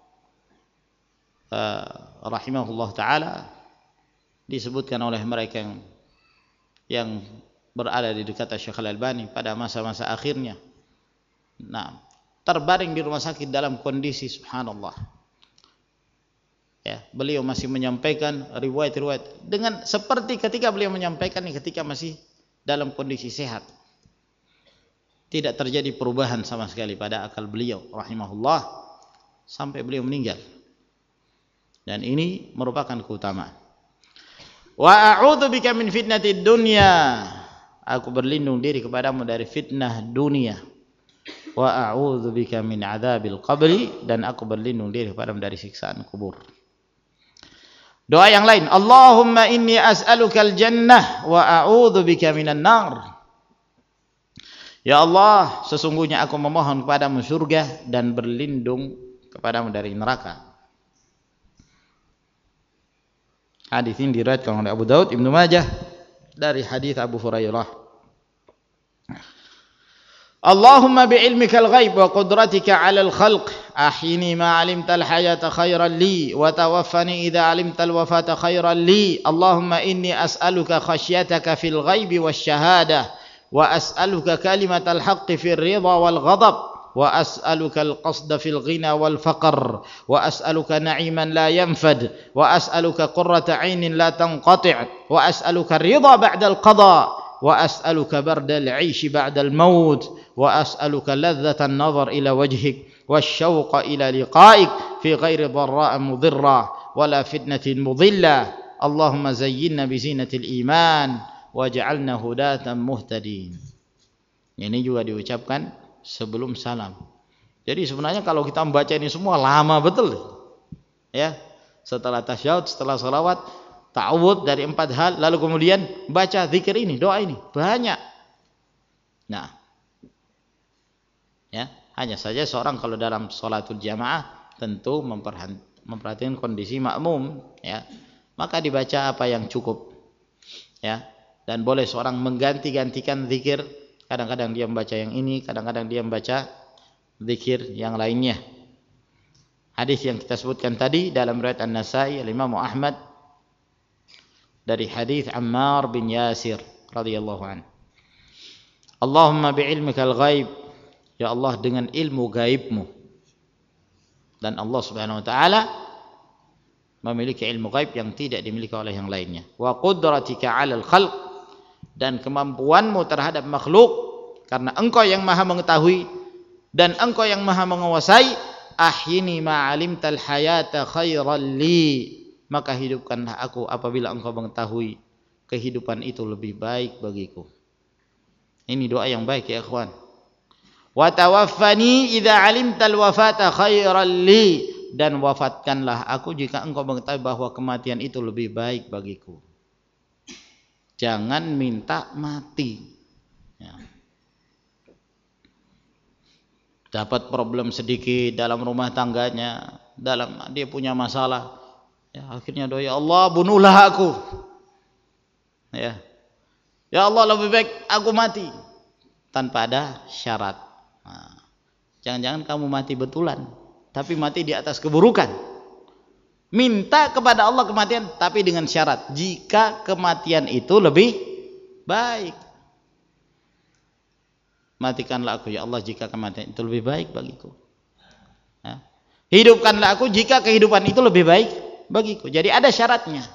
A: Uh, rahimahullah ta'ala disebutkan oleh mereka yang, yang berada di dekat Syekh Al-Albani pada masa-masa akhirnya, nah, terbaring di rumah sakit dalam kondisi subhanallah, ya, beliau masih menyampaikan riwayat-riwayat dengan seperti ketika beliau menyampaikan ketika masih dalam kondisi sehat. Tidak terjadi perubahan sama sekali pada akal beliau rahimahullah sampai beliau meninggal. Dan ini merupakan keutamaan. Wa a'udzu bika min fitnatid dunya, aku berlindung diri kepadamu dari fitnah dunia. Wa a'udzu bika min adzabil qabri, dan aku berlindung diri kepadamu dari siksaan kubur. Doa yang lain, Allahumma inni as'alukal jannah wa a'udzu bika minan nar. Ya Allah, sesungguhnya aku memohon kepadamu surga dan berlindung kepadamu dari neraka. Hadis ini diriwayatkan oleh Abu Daud, Ibnu Majah dari hadis Abu Hurairah. Allahumma bi'ilmikal ghaib wa qudratika 'alal khalq ahyini ma 'alimtal hayata khairan li wa tawaffani idza 'alimtal wafata khairan li. Allahumma inni as'aluka khasyataka fil ghaibi wasyahadah wa as'aluka kalimatal haqqi fir ridha wal ghadab wa as'aluka al-qasda fil ghina wal faqr wa as'aluka na'iman la yanfad wa as'aluka qurrata 'ainin la tanqati' wa as'aluka ar-ridha ba'da al-qada wa as'aluka barda al-'aish ba'da al-maut wa as'aluka ladhdhata an-nazar ila wajhik wasyauqa ila liqa'ik fi ghairi dharra'a mudhirra wala fitnatin mudhillah. Allahumma zayyinna bi zinatil iman waj'alna hudatan muhtadin. Ini juga diucapkan sebelum salam. Jadi sebenarnya kalau kita membaca ini semua lama betul, ya. Setelah tasyahud, setelah salawat, ta'awudz dari empat hal, lalu kemudian baca zikir ini, doa ini, banyak. Nah, ya, hanya saja seorang kalau dalam sholatul jamaah tentu memperhatikan kondisi makmum, ya, maka dibaca apa yang cukup, ya, dan boleh seorang mengganti-gantikan zikir. Kadang-kadang dia membaca yang ini, kadang-kadang dia membaca zikir yang lainnya. Hadis yang kita sebutkan tadi dalam riwayat An-Nasa'i, Imam Ahmad dari hadis Ammar bin Yasir radhiyallahu anhu. Allahumma bi'ilmikal ghaib, ya Allah dengan ilmu gaibmu. Dan Allah Subhanahu wa taala memiliki ilmu gaib yang tidak dimiliki oleh yang lainnya. Wa qudratika 'alal khalq, dan kemampuanmu terhadap makhluk, karena engkau yang maha mengetahui dan engkau yang maha menguasai. Ahyini ma'alimtal hayata khairan li, maka hidupkanlah aku apabila engkau mengetahui kehidupan itu lebih baik bagiku. Ini doa yang baik ya ikhwan. Wa tawaffani idza alimtal wafata khairan li, dan wafatkanlah aku jika engkau mengetahui bahwa kematian itu lebih baik bagiku. Jangan minta mati, ya. Dapat problem sedikit dalam rumah tangganya, dalam dia punya masalah, ya, akhirnya doa, ya Allah bunuhlah aku. Ya. Ya Allah, lebih baik aku mati tanpa ada syarat. Nah, jangan-jangan kamu mati betulan, tapi mati di atas keburukan. Minta kepada Allah kematian, tapi dengan syarat jika kematian itu lebih baik. Matikanlah aku ya Allah jika kematian itu lebih baik bagiku. Ya. Hidupkanlah aku jika kehidupan itu lebih baik bagiku. Jadi ada syaratnya.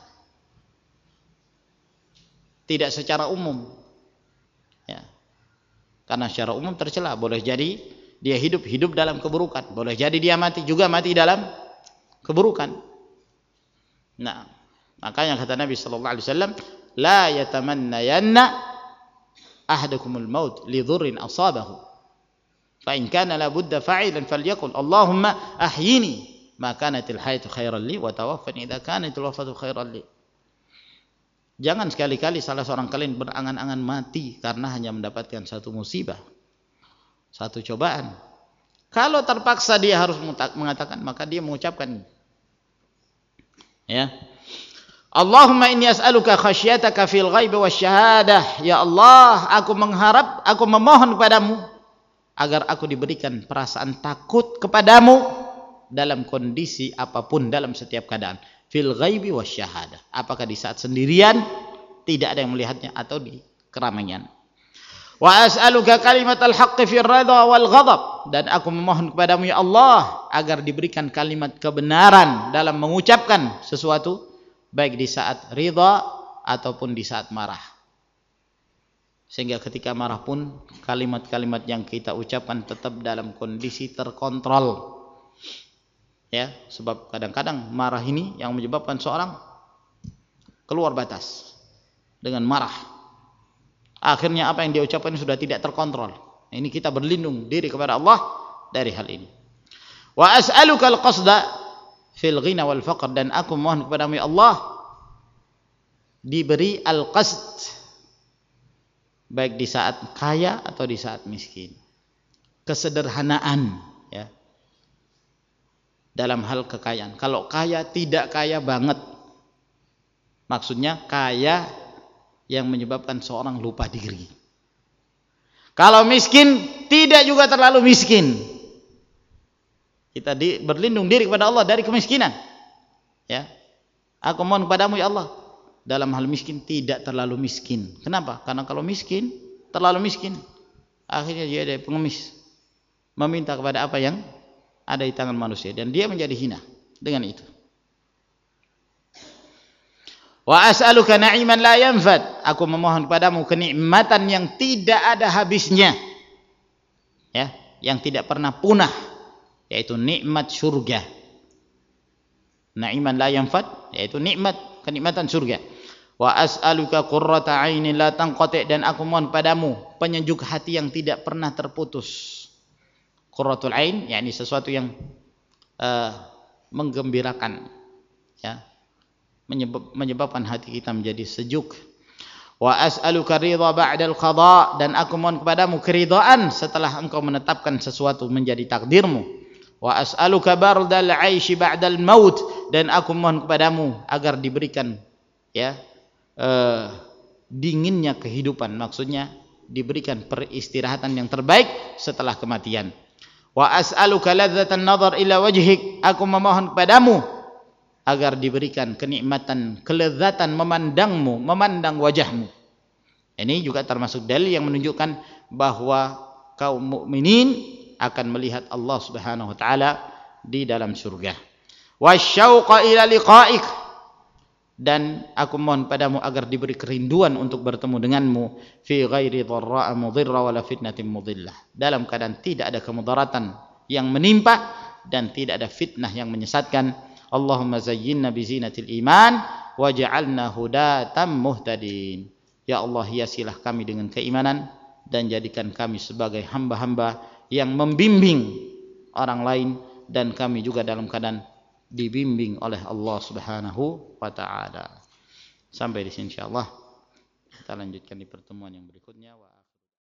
A: Tidak secara umum, ya. Karena secara umum tercela. Boleh jadi dia hidup hidup dalam keburukan, boleh jadi dia mati juga mati dalam keburukan. Nah, makanya kata Nabi Sallallahu Alaihi Wasallam, la yatamannayanna ahadakumul maut li dhurrin asabahu, fa in kana la budda fa'ilan falyaqul Allahumma ahyini ma kanatil hayatu khairan li wa tawaffani idza kanatil wafatu khairan li. Jangan sekali-kali salah seorang kalian berangan-angan mati karena hanya mendapatkan satu musibah, satu cobaan. Kalau terpaksa dia harus mengatakan, maka dia mengucapkan, ya, Allahumma inni as'aluka khasyataka fil ghaibi wasyahadah. Ya Allah, aku mengharap, aku memohon kepadamu agar aku diberikan perasaan takut kepadamu dalam kondisi apapun, dalam setiap keadaan. Fil ghaibi wasyahadah, apakah di saat sendirian tidak ada yang melihatnya atau di keramaian. Wa as'aluka kalimatal haqqi fir ridha wal ghadab, dan aku memohon kepadamu ya Allah agar diberikan kalimat kebenaran dalam mengucapkan sesuatu, baik di saat ridha ataupun di saat marah. Sehingga ketika marah pun kalimat-kalimat yang kita ucapkan tetap dalam kondisi terkontrol. Ya, sebab kadang-kadang marah ini yang menyebabkan seorang keluar batas dengan marah. Akhirnya apa yang dia ucapkan sudah tidak terkontrol. Ini kita berlindung diri kepada Allah dari hal ini. Wa as'aluka al-qasda fil ghina wal faqr, dan aku mohon kepadamu ya Allah diberi al-qasd baik di saat kaya atau di saat miskin. Kesederhanaan, ya, dalam hal kekayaan. Kalau kaya tidak kaya banget, maksudnya kaya yang menyebabkan seorang lupa diri. Kalau miskin tidak juga terlalu miskin. Kita di, berlindung diri kepada Allah dari kemiskinan. Ya, aku mohon kepadamu ya Allah dalam hal miskin tidak terlalu miskin. Kenapa? Karena kalau miskin terlalu miskin, akhirnya dia ada pengemis, meminta kepada apa yang ada di tangan manusia, dan dia menjadi hina dengan itu. Wa as'aluka na'iman la yanfad, aku memohon kepadamu kenikmatan yang tidak ada habisnya, ya, yang tidak pernah punah, yaitu nikmat surga. Na'iman la yanfad, yaitu nikmat, kenikmatan surga. Wa as'aluka qurrata 'ainin la tanqati, dan aku mohon padamu penyejuk hati yang tidak pernah terputus. Qurratul ain, yakni sesuatu yang uh, menggembirakan, ya, menyebab, menyebabkan hati kita menjadi sejuk. Wa as'aluka ridha ba'dal qada, dan aku mohon kepadamu keridhaan setelah engkau menetapkan sesuatu menjadi takdirmu. Wa as'aluka bardal 'aishi ba'dal maut, dan aku mohon kepadamu agar diberikan, ya, uh, dinginnya kehidupan, maksudnya diberikan peristirahatan yang terbaik setelah kematian. Wa as'aluka ladzatan nazar ila wajhik, aku memohon kepadamu agar diberikan kenikmatan, kelezatan memandangmu, memandang wajahmu. Ini juga termasuk dalil yang menunjukkan bahwa kaum mukminin akan melihat Allah Subhanahu wa taala di dalam surga. Wasyauqa ila liqa'ik, dan aku mohon padamu agar diberi kerinduan untuk bertemu denganmu, fi ghairi dharra'a mudhirra wala fitnatin mudhillah, dalam keadaan tidak ada kemudaratan yang menimpa dan tidak ada fitnah yang menyesatkan. Allahumma zayyinna bi zinatil iman waj'alna hudatan muhtadin. Ya Allah, hiasilah kami dengan keimanan dan jadikan kami sebagai hamba-hamba yang membimbing orang lain, dan kami juga dalam keadaan dibimbing oleh Allah Subhanahu wa taala. Sampai di sini insyaallah. Kita lanjutkan di pertemuan yang berikutnya.